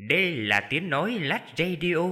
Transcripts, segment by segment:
Đây là tiếng nói Lách Radio.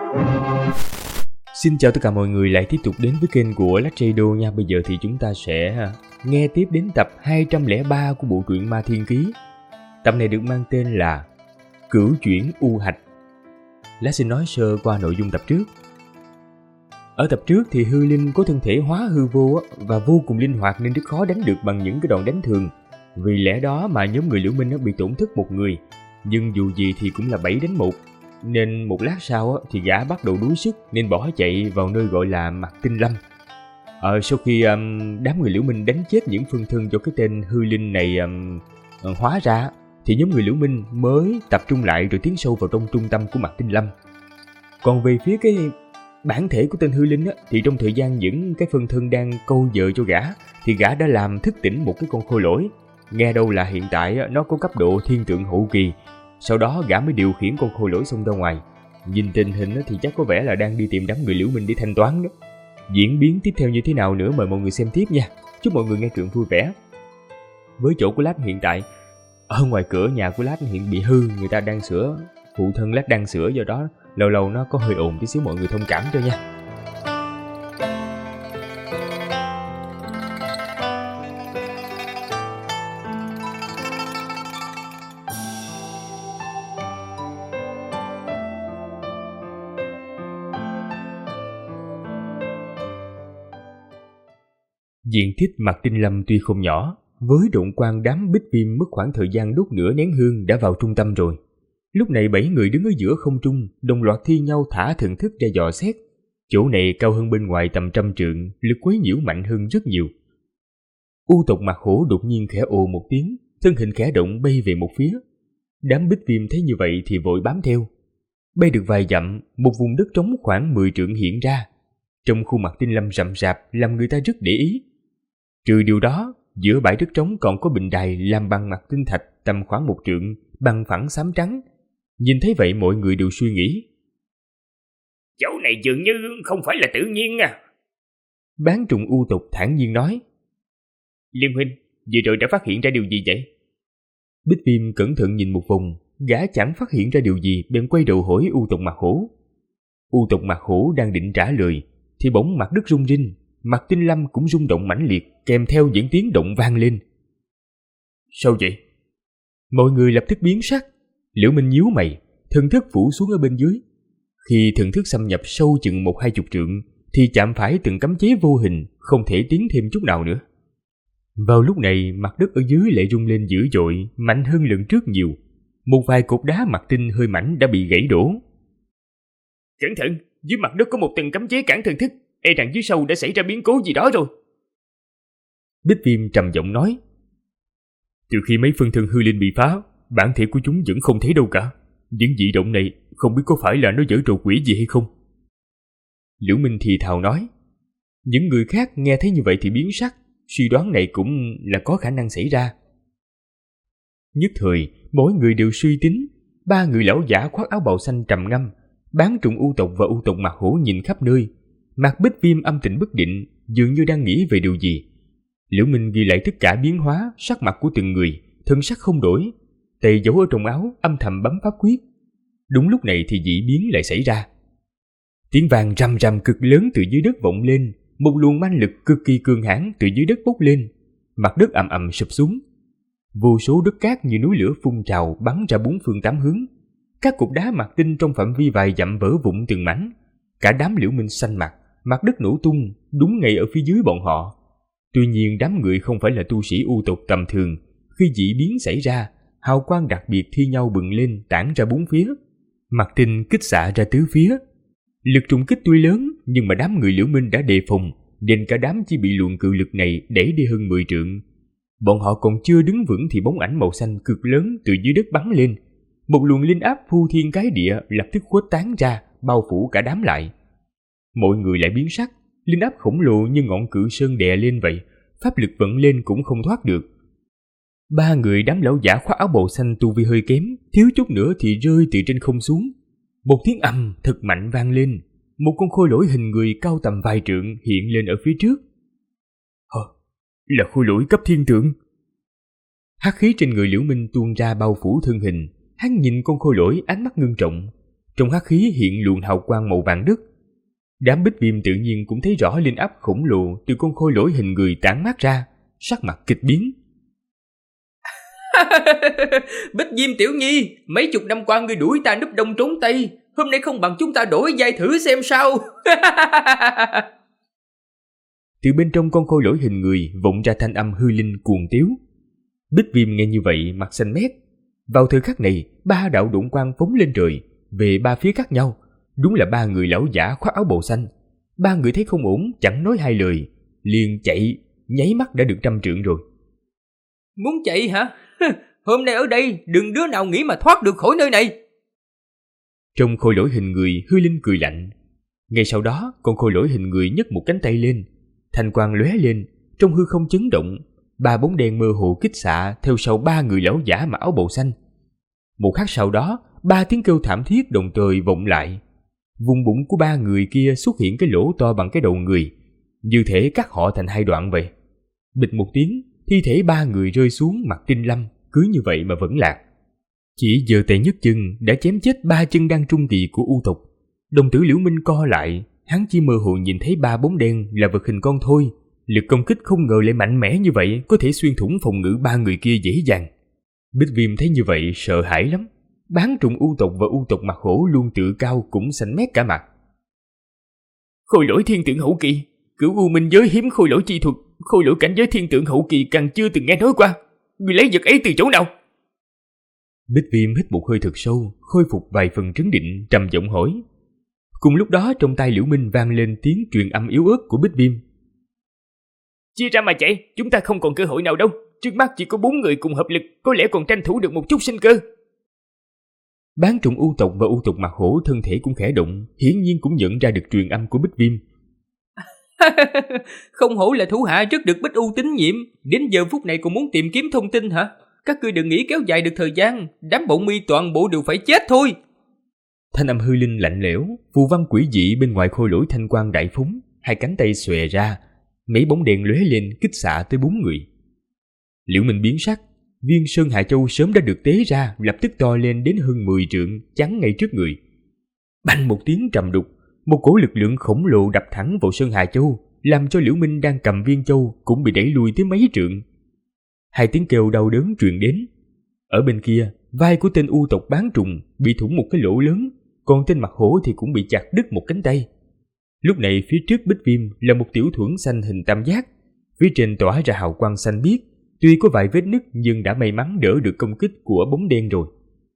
Xin chào tất cả mọi người lại tiếp tục đến với kênh của Lách Radio nha. Bây giờ thì chúng ta sẽ nghe tiếp đến tập 203 của bộ truyện Ma Thiên Ký. Tập này được mang tên là Cửu Chuyển U Hạch. Lách xin nói sơ qua nội dung tập trước. Ở tập trước thì hư linh có thân thể hóa hư vô và vô cùng linh hoạt nên rất khó đánh được bằng những cái đòn đánh thường. Vì lẽ đó mà nhóm người Liễu Minh bị tổn thất một người. Nhưng dù gì thì cũng là 7-1. Nên một lát sau thì gã bắt đầu đuối sức nên bỏ chạy vào nơi gọi là Mặt Tinh Lâm. Sau khi đám người Liễu Minh đánh chết những phân thân do cái tên hư linh này hóa ra, thì nhóm người Liễu Minh mới tập trung lại rồi tiến sâu vào trong trung tâm của Mặt Tinh Lâm. Còn về phía cái bản thể của tên hư linh thì trong thời gian những cái phân thân đang câu vợ cho gã thì gã đã làm thức tỉnh một cái con khôi lỗi. Nghe đâu là hiện tại nó có cấp độ thiên tượng hậu kỳ. Sau đó gã mới điều khiển con khôi lỗi xông ra ngoài. Nhìn tình hình thì chắc có vẻ là đang đi tìm đám người Liễu Minh để thanh toán đó. Diễn biến tiếp theo như thế nào nữa mời mọi người xem tiếp nha. Chúc mọi người nghe truyện vui vẻ. Với chỗ của Lách hiện tại, ở ngoài cửa nhà của Lách hiện bị hư, người ta đang sửa, phụ thân Lách đang sửa, do đó lâu lâu nó có hơi ồn tí xíu, mọi người thông cảm cho nha. Diện tích Mặt Tinh Lâm tuy không nhỏ, với động quan đám bích viêm mất khoảng thời gian đốt nửa nén hương đã vào trung tâm rồi. Lúc này 7 người đứng ở giữa không trung, đồng loạt thi nhau thả thần thức ra dò xét. Chỗ này cao hơn bên ngoài tầm 100 trượng, lực quấy nhiễu mạnh hơn rất nhiều. U tộc Mặt Hổ đột nhiên khẽ ồ một tiếng, thân hình khẽ động bay về một phía. Đám bích viêm thấy như vậy thì vội bám theo. Bay được vài dặm, một vùng đất trống khoảng 10 trượng hiện ra. Trong khu Mặt Tinh Lâm rậm rạp làm người ta rất để ý. Trừ điều đó, giữa bãi đất trống còn có bình đài làm bằng mặt tinh thạch tầm khoảng 1 trượng, bằng phẳng xám trắng. Nhìn thấy vậy mọi người đều suy nghĩ. Chỗ này dường như không phải là tự nhiên à. Bán trùng u tộc thản nhiên nói. Liên huynh, vừa rồi đã phát hiện ra điều gì vậy? Bích Viêm cẩn thận nhìn một vòng, gã chẳng phát hiện ra điều gì bèn quay đầu hỏi u tộc Mặt Hổ. U tộc Mặt Hổ đang định trả lời thì bỗng mặt đất rung rinh. Mặt Tinh Lâm cũng rung động mãnh liệt, kèm theo những tiếng động vang lên. Sao vậy? Mọi người lập tức biến sắc. Liễu Minh nhíu mày, thần thức phủ xuống ở bên dưới. Khi thần thức xâm nhập sâu chừng 10-20 trượng, thì chạm phải từng cấm chế vô hình, không thể tiến thêm chút nào nữa. Vào lúc này, mặt đất ở dưới lại rung lên dữ dội, mạnh hơn lần trước nhiều. Một vài cột đá mặt tinh hơi mảnh đã bị gãy đổ. Cẩn thận, dưới mặt đất có một tầng cấm chế cản thần thức. E rằng dưới sâu đã xảy ra biến cố gì đó rồi. Bích Viêm trầm giọng nói. Từ khi mấy phân thân hư linh bị phá, bản thể của chúng vẫn không thấy đâu cả. Những dị động này không biết có phải là nó giở trò quỷ gì hay không. Liễu Minh thì thào nói. Những người khác nghe thấy như vậy thì biến sắc, suy đoán này cũng là có khả năng xảy ra. Nhất thời, mỗi người đều suy tính. 3 người lão giả khoác áo bào xanh trầm ngâm, Bán trùng u tộc và u tộc Mặt Hổ nhìn khắp nơi. Mặt Bích Viêm âm tình bất định, dường như đang nghĩ về điều gì. Liễu Minh ghi lại tất cả biến hóa, sắc mặt của từng người, thân sắc không đổi, tay giấu ở trong áo, âm thầm bấm pháp quyết. Đúng lúc này thì dị biến lại xảy ra. Tiếng vang rầm rầm cực lớn từ dưới đất vọng lên, một luồng manh lực cực kỳ cường hãn từ dưới đất bốc lên, mặt đất ầm ầm sụp xuống. Vô số đất cát như núi lửa phun trào bắn ra 4 phương 8 hướng. Các cục đá mặt tinh trong phạm vi vài dặm vỡ vụn từng mảnh. Cả đám Liễu Minh xanh mặt, mặt đất nổ tung, đúng ngay ở phía dưới bọn họ. Tuy nhiên đám người không phải là tu sĩ u tộc tầm thường. Khi dị biến xảy ra, hào quang đặc biệt thi nhau bừng lên tản ra 4 phía. Mặt tinh kích xạ ra tứ phía. Lực trùng kích tuy lớn nhưng mà đám người Liễu Minh đã đề phòng, nên cả đám chỉ bị luồng cự lực này đẩy đi hơn 10 trượng. Bọn họ còn chưa đứng vững thì bóng ảnh màu xanh cực lớn từ dưới đất bắn lên. Một luồng linh áp phu thiên cái địa lập tức khuếch tán ra, bao phủ cả đám lại. Mọi người lại biến sắc, linh áp khổng lồ như ngọn cự sơn đè lên vậy, pháp lực vận lên cũng không thoát được. 3 người đám lão giả khoác áo bào xanh tu vi hơi kém, thiếu chút nữa thì rơi từ trên không xuống. Một tiếng ầm thật mạnh vang lên, một con khôi lỗi hình người cao tầm vài trượng hiện lên ở phía trước. Là khôi lỗi cấp thiên tượng. Hắc khí trên người Liễu Minh tuôn ra bao phủ thân hình, hắn nhìn con khôi lỗi ánh mắt ngưng trọng. Trong hắc khí hiện luồng hào quang màu vàng đất. Đám Bích Viêm tự nhiên cũng thấy rõ linh áp khổng lồ từ con khôi lỗi hình người tản mát ra, sắc mặt kịch biến. Bích Viêm tiểu nhi, mấy chục năm qua ngươi đuổi ta núp đông trốn tây, hôm nay không bằng chúng ta đổi vai thử xem sao. Từ bên trong con khôi lỗi hình người vọng ra thanh âm hư linh cuồng tiếu. Bích Viêm nghe như vậy mặt xanh mét. Vào thời khắc này, 3 đạo độn quang phóng lên trời, về 3 phía khác nhau. Đúng là 3 người lão giả khoác áo bào xanh. 3 người thấy không ổn, chẳng nói hai lời, liền chạy, nháy mắt đã được 100 trượng rồi. Muốn chạy hả? Hôm nay ở đây, đừng đứa nào nghĩ mà thoát được khỏi nơi này. Trong khôi lỗi hình người, hư linh cười lạnh. Ngay sau đó, con khôi lỗi hình người nhấc một cánh tay lên, thanh quang lóe lên, trong hư không chấn động, 3 bóng đen mơ hồ kích xạ theo sau 3 người lão giả mặc áo bào xanh. Một khắc sau đó, 3 tiếng kêu thảm thiết đồng thời vọng lại. Vùng bụng của 3 người kia xuất hiện cái lỗ to bằng cái đầu người, như thể cắt họ thành 2 đoạn vậy. Bịch một tiếng, thi thể 3 người rơi xuống mặt Tinh Lâm, cứ như vậy mà vẫn lạc. Chỉ giơ tay nhấc chân đã chém chết 3 chân đang trung kỳ của U tộc. Đồng tử Liễu Minh co lại, hắn chỉ mơ hồ nhìn thấy 3 bóng đen là vật hình con thôi. Lực công kích không ngờ lại mạnh mẽ như vậy, có thể xuyên thủng phòng ngự 3 người kia dễ dàng. Bích Viêm thấy như vậy sợ hãi lắm. Bán trùng U tộc và U tộc mặt hổ luôn tự cao cũng xanh mét cả mặt. Khôi lỗi thiên tượng hậu kỳ, cửu U minh giới hiếm khôi lỗi chi thuật, khôi lỗi cảnh giới thiên tượng hậu kỳ càng chưa từng nghe nói qua. Người lấy vật ấy từ chỗ nào? Bích Viêm hít một hơi thật sâu, khôi phục vài phần trấn định, trầm giọng hỏi. Cùng lúc đó trong tai Liễu Minh vang lên tiếng truyền âm yếu ớt của Bích Viêm. Chia ra mà chạy, chúng ta không còn cơ hội nào đâu. Trước mắt chỉ có 4 người cùng hợp lực, có lẽ còn tranh thủ được một chút sinh cơ. Bán trùng U tộc và U tộc mặt hổ thân thể cũng khẽ động, hiển nhiên cũng nhận ra được truyền âm của Bích Viêm. Không hổ là thủ hạ rất được Bích U tín nhiệm, đến giờ phút này còn muốn tìm kiếm thông tin hả? Các ngươi đừng nghĩ kéo dài được thời gian, đám bọn mi toàn bộ đều phải chết thôi. Thanh âm hư linh lạnh lẽo, phù văn quỷ dị bên ngoài khôi lỗi thanh quang đại phóng, 2 cánh tay xòe ra, mấy bóng đèn lóe lên kích xạ tới 4 người. Liễu Minh biến sắc, viên Sơn Hà Châu sớm đã được tế ra, lập tức to lên đến hơn 10 trượng, chắn ngay trước người. Bành một tiếng trầm đục, một cỗ lực lượng khổng lồ đập thẳng vào Sơn Hà Châu, làm cho Liễu Minh đang cầm viên châu cũng bị đẩy lùi tới mấy trượng. 2 tiếng kêu đau đớn truyền đến. Ở bên kia, vai của tên U tộc bán trùng bị thủng một cái lỗ lớn, còn tên mặt hổ thì cũng bị chặt đứt một cánh tay. Lúc này phía trước Bích Viêm là một tiểu thuẫn xanh hình tam giác, phía trên tỏa ra hào quang xanh biếc, tuy có vài vết nứt nhưng đã may mắn đỡ được công kích của bóng đen rồi.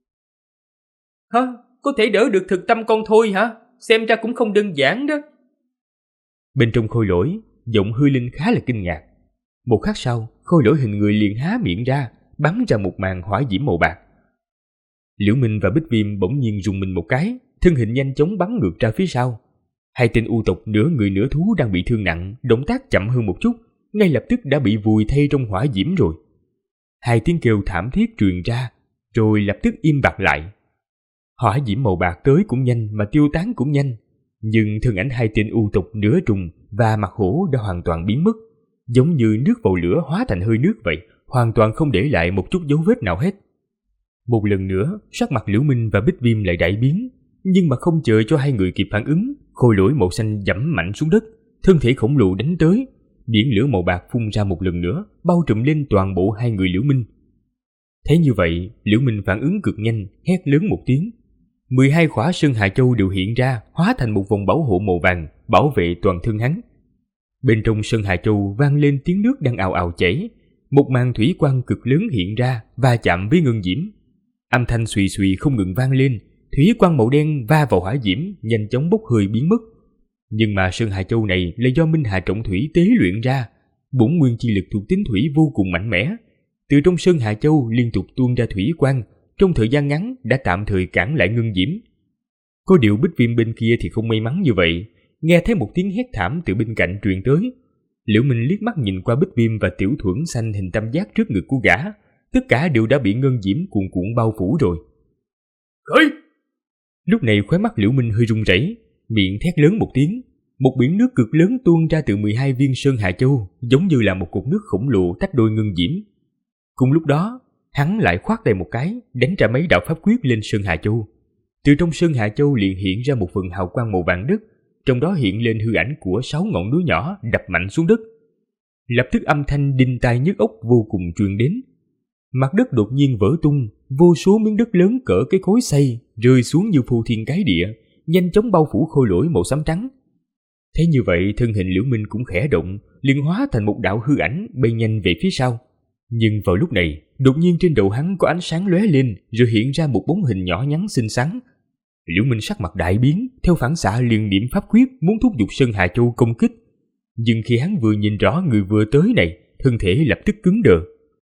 Hả? Có thể đỡ được thực tâm con thôi hả? Xem ra cũng không đơn giản đó. Bên trong khôi lỗi, giọng hư linh khá là kinh ngạc. Một khắc sau, khôi lỗi hình người liền há miệng ra, bắn ra một màn hỏa diễm màu bạc. Liễu Minh và Bích Viêm bỗng nhiên rùng mình một cái, thân hình nhanh chóng bắn ngược ra phía sau. 2 tên U tộc nửa người nửa thú đang bị thương nặng, động tác chậm hơn một chút, ngay lập tức đã bị vùi thay trong hỏa diễm rồi. 2 tiếng kêu thảm thiết truyền ra, rồi lập tức im bặt lại. Hỏa diễm màu bạc tới cũng nhanh mà tiêu tán cũng nhanh, nhưng thân ảnh 2 tên U tộc nửa trùng và mặt hổ đã hoàn toàn biến mất, giống như nước vào lửa hóa thành hơi nước vậy, hoàn toàn không để lại một chút dấu vết nào hết. Một lần nữa, sắc mặt Liễu Minh và Bích Viêm lại đại biến, nhưng mà không chờ cho 2 người kịp phản ứng, khôi lỗi màu xanh giẫm mạnh xuống đất, thân thể khổng lồ đánh tới, biển lửa màu bạc phun ra một lần nữa, bao trùm lên toàn bộ 2 người Liễu Minh. Thế như vậy, Liễu Minh phản ứng cực nhanh, hét lớn một tiếng. 12 khỏa Sơn Hà Châu đều hiện ra, hóa thành một vòng bảo hộ màu vàng, bảo vệ toàn thân hắn. Bên trong Sơn Hà Châu vang lên tiếng nước đang ào ào chảy, một màn thủy quang cực lớn hiện ra và chạm với ngân diễm. Âm thanh xùy xùy không ngừng vang lên, thủy quang màu đen va vào hỏa diễm, nhanh chóng bốc hơi biến mất. Nhưng mà Sơn Hà Châu này là do Minh Hà Trọng Thủy tế luyện ra, bổn nguyên chi lực thuộc tính thủy vô cùng mạnh mẽ. Từ trong Sơn Hà Châu liên tục tuôn ra thủy quang, trong thời gian ngắn đã tạm thời cản lại ngân diễm. Có điều Bích Viêm bên kia thì không may mắn như vậy, nghe thấy một tiếng hét thảm từ bên cạnh truyền tới. Liễu Minh liếc mắt nhìn qua Bích Viêm và tiểu thuẫn xanh hình tam giác trước ngực của gã, tất cả đều đã bị ngân diễm cuồn cuộn bao phủ rồi. Khởi! Lúc này khóe mắt Liễu Minh hơi run rẩy, miệng thét lớn một tiếng, một biển nước cực lớn tuôn ra từ 12 viên Sơn Hà Châu, giống như là một cột nước khổng lồ tách đôi ngân diễm. Cùng lúc đó, hắn lại khoát tay một cái, đánh ra mấy đạo pháp quyết lên Sơn Hà Châu. Từ trong Sơn Hà Châu liền hiện ra một phần hào quang màu vàng đất, trong đó hiện lên hư ảnh của 6 ngọn núi nhỏ đập mạnh xuống đất. Lập tức âm thanh đinh tai nhức óc vô cùng truyền đến. Mặt đất đột nhiên vỡ tung, vô số miếng đất lớn cỡ cái khối xay rơi xuống như phô thiên cái địa, nhanh chóng bao phủ Khôi Lỗi màu xám trắng. Thế như vậy, thân hình Liễu Minh cũng khẽ động, liền hóa thành một đạo hư ảnh bay nhanh về phía sau. Nhưng vào lúc này, đột nhiên trên đầu hắn có ánh sáng lóe lên, rồi hiện ra một bóng hình nhỏ nhắn xinh xắn. Liễu Minh sắc mặt đại biến, theo phản xạ liền niệm pháp quyết muốn thúc giục Sơn Hà Châu công kích. Nhưng khi hắn vừa nhìn rõ người vừa tới này, thân thể lập tức cứng đờ.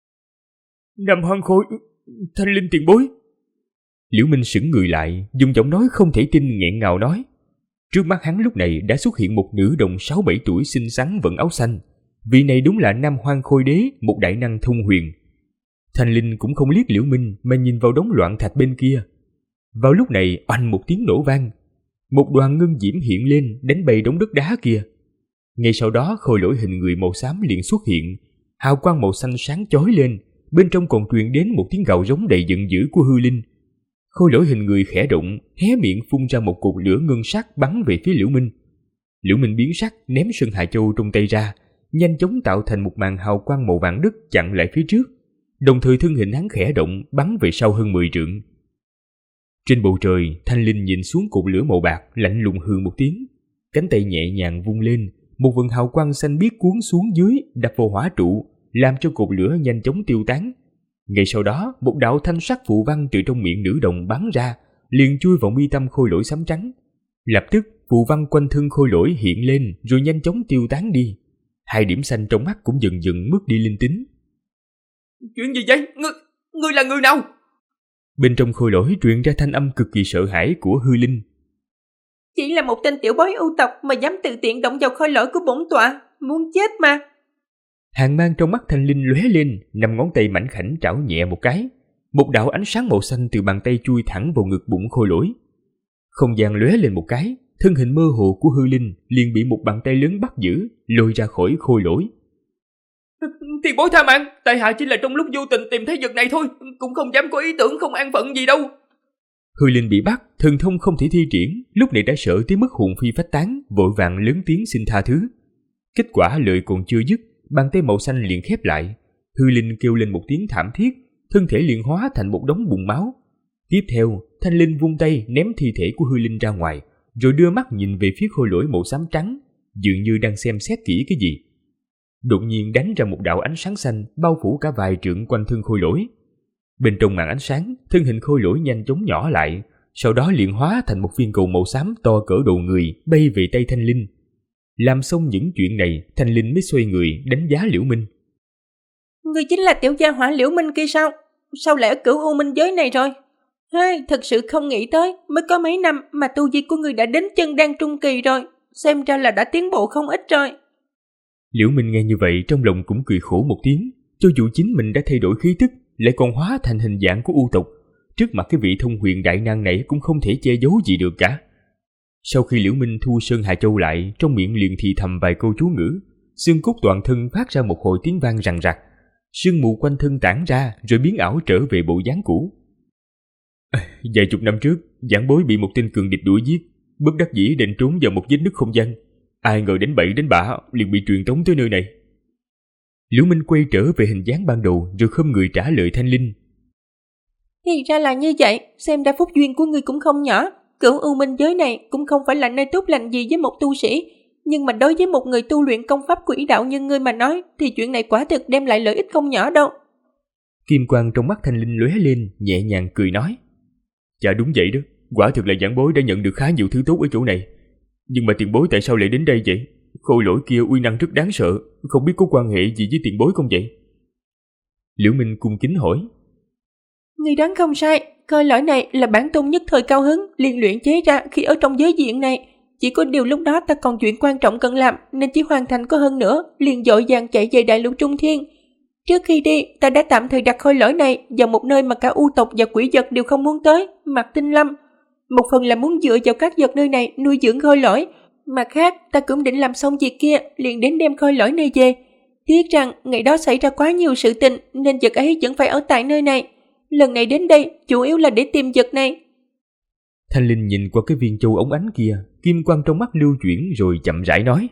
Nam Hoang Khôi, Thanh Linh tiền bối. Liễu Minh sững người lại, dùng giọng nói không thể tin nghẹn ngào nói. Trước mắt hắn lúc này đã xuất hiện một nữ đồng 6-7 tuổi xinh xắn vận áo xanh. Vị này đúng là Nam Hoang Khôi Đế, một đại năng thông huyền. Thanh Linh cũng không liếc Liễu Minh mà nhìn vào đống loạn thạch bên kia. Vào lúc này oanh một tiếng nổ vang, một đoàn ngân diễm hiện lên đánh bay đống đất đá kia. Ngay sau đó Khôi Lỗi hình người màu xám liền xuất hiện, hào quang màu xanh sáng chói lên, bên trong còn truyền đến một tiếng gào rống đầy giận dữ của hư linh. Khôi Lỗi hình người khẽ động, hé miệng phun ra một cột lửa ngân sắc bắn về phía Liễu Minh. Liễu Minh biến sắc, ném Sơn Hà Châu trong tay ra, nhanh chóng tạo thành một màn hào quang màu vàng đất chặn lại phía trước, đồng thời thân hình hắn khẽ động bắn về sau hơn 10 trượng. Trên bầu trời, Thanh Linh nhìn xuống cột lửa màu bạc, lạnh lùng hừ một tiếng, cánh tay nhẹ nhàng vung lên, một vầng hào quang xanh biếc cuốn xuống dưới, đập vào hỏa trụ, làm cho cột lửa nhanh chóng tiêu tán. Ngay sau đó, một đạo thanh sắc phù văn từ trong miệng nữ đồng bắn ra, liền chui vào mi tâm Khôi Lỗi xám trắng. Lập tức, phù văn quanh thân Khôi Lỗi hiện lên, rồi nhanh chóng tiêu tán đi. 2 điểm xanh trong mắt cũng dần dần mất đi linh tính. Chuyện gì vậy? Ngươi là người nào? Bên trong Khôi Lỗi truyền ra thanh âm cực kỳ sợ hãi của hư linh. Chỉ là một tên tiểu bối ưu tộc mà dám tự tiện động vào Khôi Lỗi của bổn tọa, muốn chết mà. Hàn mang trong mắt Thanh Linh lóe lên, 5 ngón tay mảnh khảnh trảo nhẹ một cái, một đạo ánh sáng màu xanh từ bàn tay chui thẳng vào ngực bụng Khôi Lỗi. Không gian lóe lên một cái, thân hình mơ hồ của hư linh liền bị một bàn tay lớn bắt giữ, lôi ra khỏi Khôi Lỗi. Tiền bối tha mạng, tại hạ chỉ là trong lúc vô tình tìm thấy vật này thôi, cũng không dám có ý tưởng không an phận gì đâu. Hư linh bị bắt, thần thông không thể thi triển, lúc này đã sợ tới mức hồn phi phách tán, vội vàng lớn tiếng xin tha thứ. Kết quả lời còn chưa dứt, bàn tay màu xanh liền khép lại. Hư linh kêu lên một tiếng thảm thiết, thân thể liền hóa thành một đống bùn máu. Tiếp theo, Thanh Linh vung tay ném thi thể của hư linh ra ngoài, rồi đưa mắt nhìn về phía Khôi Lỗi màu xám trắng, dường như đang xem xét kỹ cái gì. Đột nhiên đánh ra một đạo ánh sáng xanh bao phủ cả vài trượng quanh thân Khôi Lỗi. Bên trong màn ánh sáng, thân hình Khôi Lỗi nhanh chóng nhỏ lại, sau đó liền hóa thành một viên cầu màu xám to cỡ đầu người bay về tay Thanh Linh. Làm xong những chuyện này, Thanh Linh mới xoay người đánh giá Liễu Minh. Ngươi chính là tiểu gia hỏa Liễu Minh kia sao? Sao lại ở Cửu U Minh giới này rồi? Thật sự không nghĩ tới, mới có mấy năm mà tu vi của ngươi đã đến chân đan trung kỳ rồi, xem ra là đã tiến bộ không ít rồi. Liễu Minh nghe như vậy trong lòng cũng cười khổ một tiếng, cho dù chính mình đã thay đổi khí tức, lại còn hóa thành hình dạng của u tộc, trước mặt cái vị thông huyền đại năng này cũng không thể che giấu gì được cả. Sau khi Liễu Minh thu Sơn Hà Châu lại, trong miệng liền thì thầm vài câu chú ngữ, xương cốt toàn thân phát ra một hồi tiếng vang rằng rặc, sương mù quanh thân tản ra rồi biến ảo trở về bộ dáng cũ. Vài chục năm trước, giảng bối bị một tên cường địch đuổi giết, bất đắc dĩ định trốn vào một vết nứt không gian. Ai ngờ đến bậy đến bạ liền bị truyền tống tới nơi này. Liễu Minh quay trở về hình dáng ban đầu rồi khom người trả lời Thanh Linh. Thì ra là như vậy, xem ra phúc duyên của ngươi cũng không nhỏ. Cửu U Minh giới này cũng không phải là nơi tốt lành gì với một tu sĩ, nhưng mà đối với một người tu luyện công pháp quỷ đạo như ngươi mà nói, thì chuyện này quả thực đem lại lợi ích không nhỏ đâu. Kim quang trong mắt Thanh Linh lóe lên, nhẹ nhàng cười nói. Dạ đúng vậy đó, quả thực là giảng bối đã nhận được khá nhiều thứ tốt ở chỗ này. Nhưng mà tiền bối tại sao lại đến đây vậy? Khôi Lỗi kia uy năng rất đáng sợ, không biết có quan hệ gì với tiền bối không vậy? Liễu Minh cung kính hỏi. Ngươi đoán không sai, Khôi Lỗi này là bản tôn nhất thời cao hứng liền luyện chế ra khi ở trong giới diện này. Chỉ có điều lúc đó ta còn chuyện quan trọng cần làm, nên chỉ hoàn thành có hơn nữa, liền vội vàng chạy về đại lục Trung Thiên. Trước khi đi, ta đã tạm thời đặt Khôi Lỗi này vào một nơi mà cả u tộc và quỷ vật đều không muốn tới, Mạc Tinh Lâm. Một phần là muốn dựa vào các vật nơi này nuôi dưỡng Khôi Lỗi, mặt khác ta cũng định làm xong việc kia liền đến đem Khôi Lỗi này về. Tiếc rằng ngày đó xảy ra quá nhiều sự tình nên vật ấy vẫn phải ở tại nơi này. Lần này đến đây chủ yếu là để tìm vật này. Thanh Linh nhìn qua cái viên châu óng ánh kia, kim quang trong mắt lưu chuyển rồi chậm rãi nói.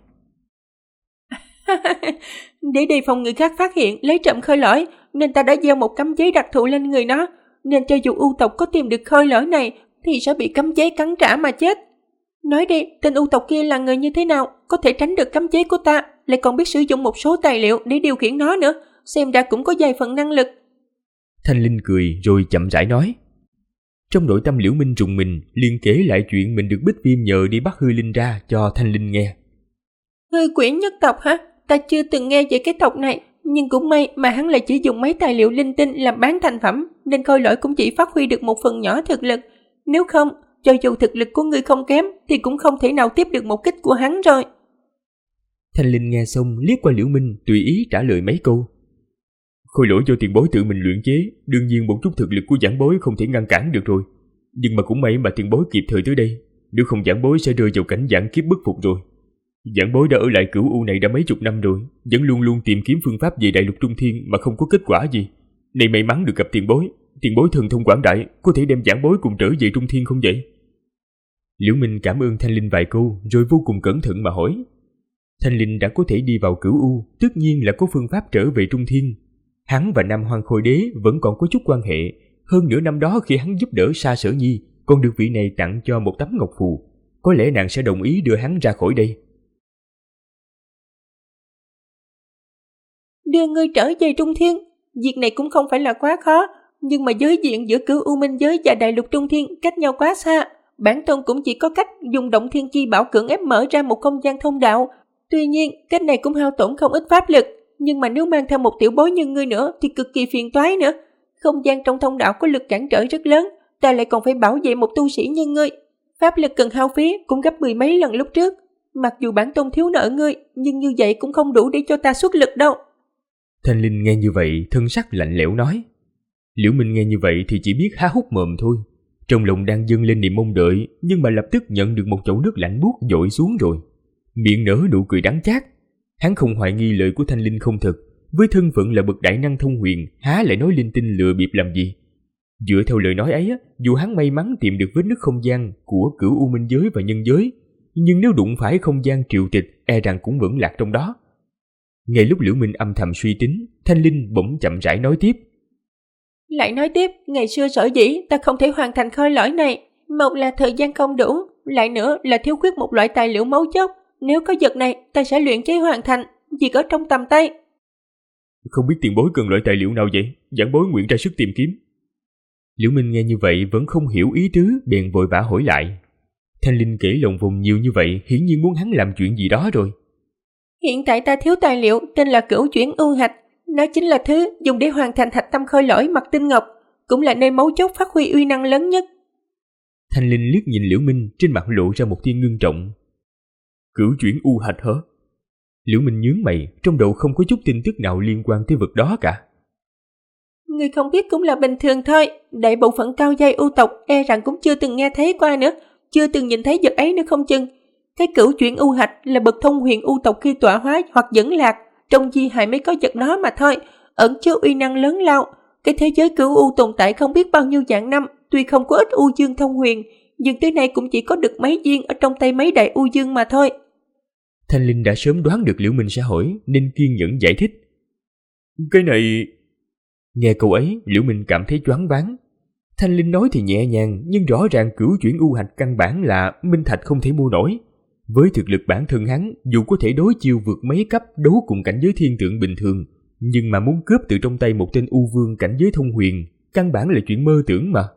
Để đề phòng người khác phát hiện lấy trộm khôi lỗi nên ta đã gieo một cấm chế đặc thù lên người nó, nên cho dù U tộc có tìm được khôi lỗi này thì sẽ bị cấm chế cắn trả mà chết. Nói đi, tên U tộc kia là người như thế nào, có thể tránh được cấm chế của ta, lại còn biết sử dụng một số tài liệu để điều khiển nó nữa, xem ra cũng có vài phần năng lực. Thanh Linh cười rồi chậm rãi nói. Trong nội tâm Liễu Minh rùng mình, liền kể lại chuyện mình được Bích Viêm nhờ đi bắt Hư Linh ra cho Thanh Linh nghe. Hư Quyển nhất tộc hả? Ta chưa từng nghe về cái tộc này, nhưng cũng may mà hắn lại chỉ dùng mấy tài liệu linh tinh làm bán thành phẩm, nên khôi lỗi cũng chỉ phát huy được một phần nhỏ thực lực. Nếu không, cho dù thực lực của ngươi không kém thì cũng không thể nào tiếp được một kích của hắn rồi. Thanh Linh nghe xong liếc qua Liễu Minh, tùy ý trả lời mấy câu. Khôi lỗi do tiền bối tự mình luyện chế, đương nhiên một chút thực lực của giảng bối không thể ngăn cản được rồi. Nhưng mà cũng may mà tiền bối kịp thời tới đây, nếu không giảng bối sẽ rơi vào cảnh giảng kiếp bất phục rồi. Giảng bối đã ở lại Cửu U này đã mấy chục năm rồi, vẫn luôn luôn tìm kiếm phương pháp về Đại Lục Trung Thiên mà không có kết quả gì. Này may mắn được gặp tiền bối thần thông quảng đại, có thể đem giảng bối cùng trở về Trung Thiên không vậy? Liễu Minh cảm ơn Thanh Linh vài câu rồi vô cùng cẩn thận mà hỏi. Thanh Linh đã có thể đi vào Cửu U, tất nhiên là có phương pháp trở về Trung Thiên. Hắn và Nam Hoang Khôi Đế vẫn còn có chút quan hệ, hơn nữa năm đó khi hắn giúp đỡ Sa Sở Nhi, còn được vị này tặng cho một tấm ngọc phù, có lẽ nàng sẽ đồng ý đưa hắn ra khỏi đây. Đưa ngươi trở về Trung Thiên, việc này cũng không phải là quá khó, nhưng mà giới diện giữa Cửu U Minh giới và Đại Lục Trung Thiên cách nhau quá xa, bản tôn cũng chỉ có cách dùng Động Thiên Chi Bảo cưỡng ép mở ra một không gian thông đạo. Tuy nhiên, cách này cũng hao tổn không ít pháp lực, nhưng mà nếu mang theo một tiểu bối như ngươi nữa thì cực kỳ phiền toái nữa. Không gian trong thông đạo có lực cản trở rất lớn, ta lại còn phải bảo vệ một tu sĩ như ngươi. Pháp lực cần hao phí cũng gấp 10 mấy lần lúc trước. Mặc dù bản tôn thiếu nợ ngươi, nhưng như vậy cũng không đủ để cho ta xuất lực đâu. Thanh Linh nghe như vậy, thân sắc lạnh lẽo nói. Liễu Minh nghe như vậy thì chỉ biết há hốc mồm thôi. Trong lòng đang dâng lên niềm mong đợi, nhưng mà lập tức nhận được một chậu nước lạnh buốt dội xuống rồi. Miệng nở nụ cười đắng chát. Hắn không hoài nghi lời của Thanh Linh không thật, với thân phận là bậc đại năng thông huyền, há lại nói linh tinh lừa bịp làm gì. Dựa theo lời nói ấy, dù hắn may mắn tìm được vết nứt không gian của Cửu U Minh giới và nhân giới, nhưng nếu đụng phải không gian triều tịch, e rằng cũng vẫn lạc trong đó. Ngay lúc Liễu Minh âm thầm suy tính, Thanh Linh bỗng chậm rãi nói tiếp. Lại nói tiếp, ngày xưa sở dĩ ta không thể hoàn thành khôi lỗi này, một là thời gian không đủ, lại nữa là thiếu khuyết một loại tài liệu mấu chốt. Nếu có vật này, ta sẽ luyện chế hoàn thành, việc ở trong tầm tay. Không biết tiền bối cần loại tài liệu nào vậy? Giảng bối nguyện ra sức tìm kiếm. Liễu Minh nghe như vậy vẫn không hiểu ý tứ, bèn vội vã hỏi lại. Thanh Linh kể lồng vòng nhiều như vậy, hiển nhiên muốn hắn làm chuyện gì đó rồi. Hiện tại ta thiếu tài liệu tên là Cửu Chuyển U Hạch. Nó chính là thứ dùng để hoàn thành hạch tâm khôi lỗi mặt tinh ngọc, cũng là nơi mấu chốt phát huy uy năng lớn nhất. Thanh Linh liếc nhìn Liễu Minh, trên mặt lộ ra một tia ngưng trọng. Cửu Chuyển U Hạch hả? Liễu Minh nhướng mày, trong đầu không có chút tin tức nào liên quan tới vật đó cả. Người không biết cũng là bình thường thôi, đại bộ phận cao giai U tộc e rằng cũng chưa từng nghe thấy qua nữa, chưa từng nhìn thấy vật ấy nữa không chừng. Cái Cửu Chuyển U Hạch là bậc thông huyền U tộc khi tọa hóa hoặc dẫn lạc, trong di hài mới có vật đó mà thôi, ẩn chứa uy năng lớn lao. Cái thế giới Cửu U tồn tại không biết bao nhiêu vạn năm, tuy không có ít U Dương thông huyền, nhưng tới nay cũng chỉ có được mấy viên ở trong tay mấy đại U Dương mà thôi. Thanh Linh đã sớm đoán được Liễu Minh sẽ hỏi, nên kiên nhẫn giải thích. Cái này... Nghe câu ấy, Liễu Minh cảm thấy choáng váng. Thanh Linh nói thì nhẹ nhàng, nhưng rõ ràng Cửu Chuyển U Hạch căn bản là minh thạch không thể mua nổi. Với thực lực bản thân hắn, dù có thể đối chiêu vượt mấy cấp đấu cùng cảnh giới thiên tượng bình thường, nhưng mà muốn cướp từ trong tay một tên U Vương cảnh giới thông huyền, căn bản là chuyện mơ tưởng mà.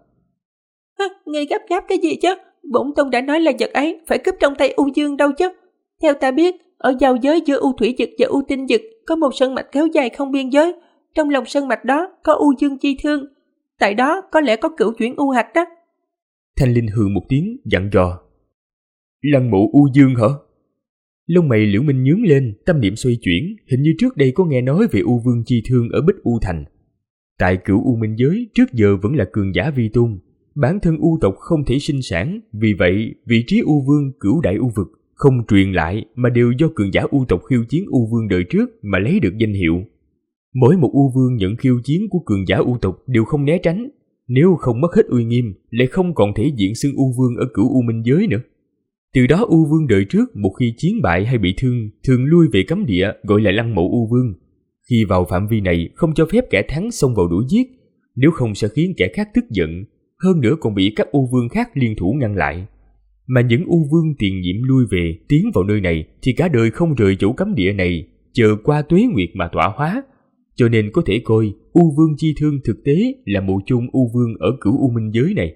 Ngươi gấp gáp cái gì chứ? Bổn tôn đã nói là vật ấy phải cướp trong tay U Dương đâu chứ. Theo ta biết, ở giao giới giữa U Thủy Dực và U Tinh Dực có một sơn mạch kéo dài không biên giới. Trong lòng sơn mạch đó có U Dương chi thương. Tại đó có lẽ có Cửu Chuyển U Hạch đó. Thanh Linh hừ một tiếng, dặn dò. Lăng mộ U Dương hả? Lông mày Liễu Minh nhướng lên, tâm niệm xoay chuyển, hình như trước đây có nghe nói về U Vương chi thương ở Bích U Thành. Tại Cửu U Minh giới trước giờ vẫn là cường giả vi tôn, bản thân U tộc không thể sinh sản, vì vậy vị trí U Vương Cửu Đại U Vực không truyền lại mà đều do cường giả U tộc khiêu chiến U Vương đời trước mà lấy được danh hiệu. Mỗi một U Vương nhận khiêu chiến của cường giả U tộc đều không né tránh, nếu không mất hết uy nghiêm, lại không còn thể diện xưng U Vương ở Cửu U Minh giới nữa. Từ đó U Vương đời trước một khi chiến bại hay bị thương, thường lui về cấm địa gọi là Lăng Mộ U Vương. Khi vào phạm vi này không cho phép kẻ thắng xông vào đuổi giết, nếu không sẽ khiến kẻ khác tức giận, hơn nữa còn bị các U Vương khác liên thủ ngăn lại. Mà những U Vương tiền nhiệm lui về tiến vào nơi này thì cả đời không rời chỗ cấm địa này, chờ qua tuế nguyệt mà tọa hóa. Cho nên có thể coi U Vương Chi Thương thực tế là mộ chôn U Vương ở Cửu U Minh giới này.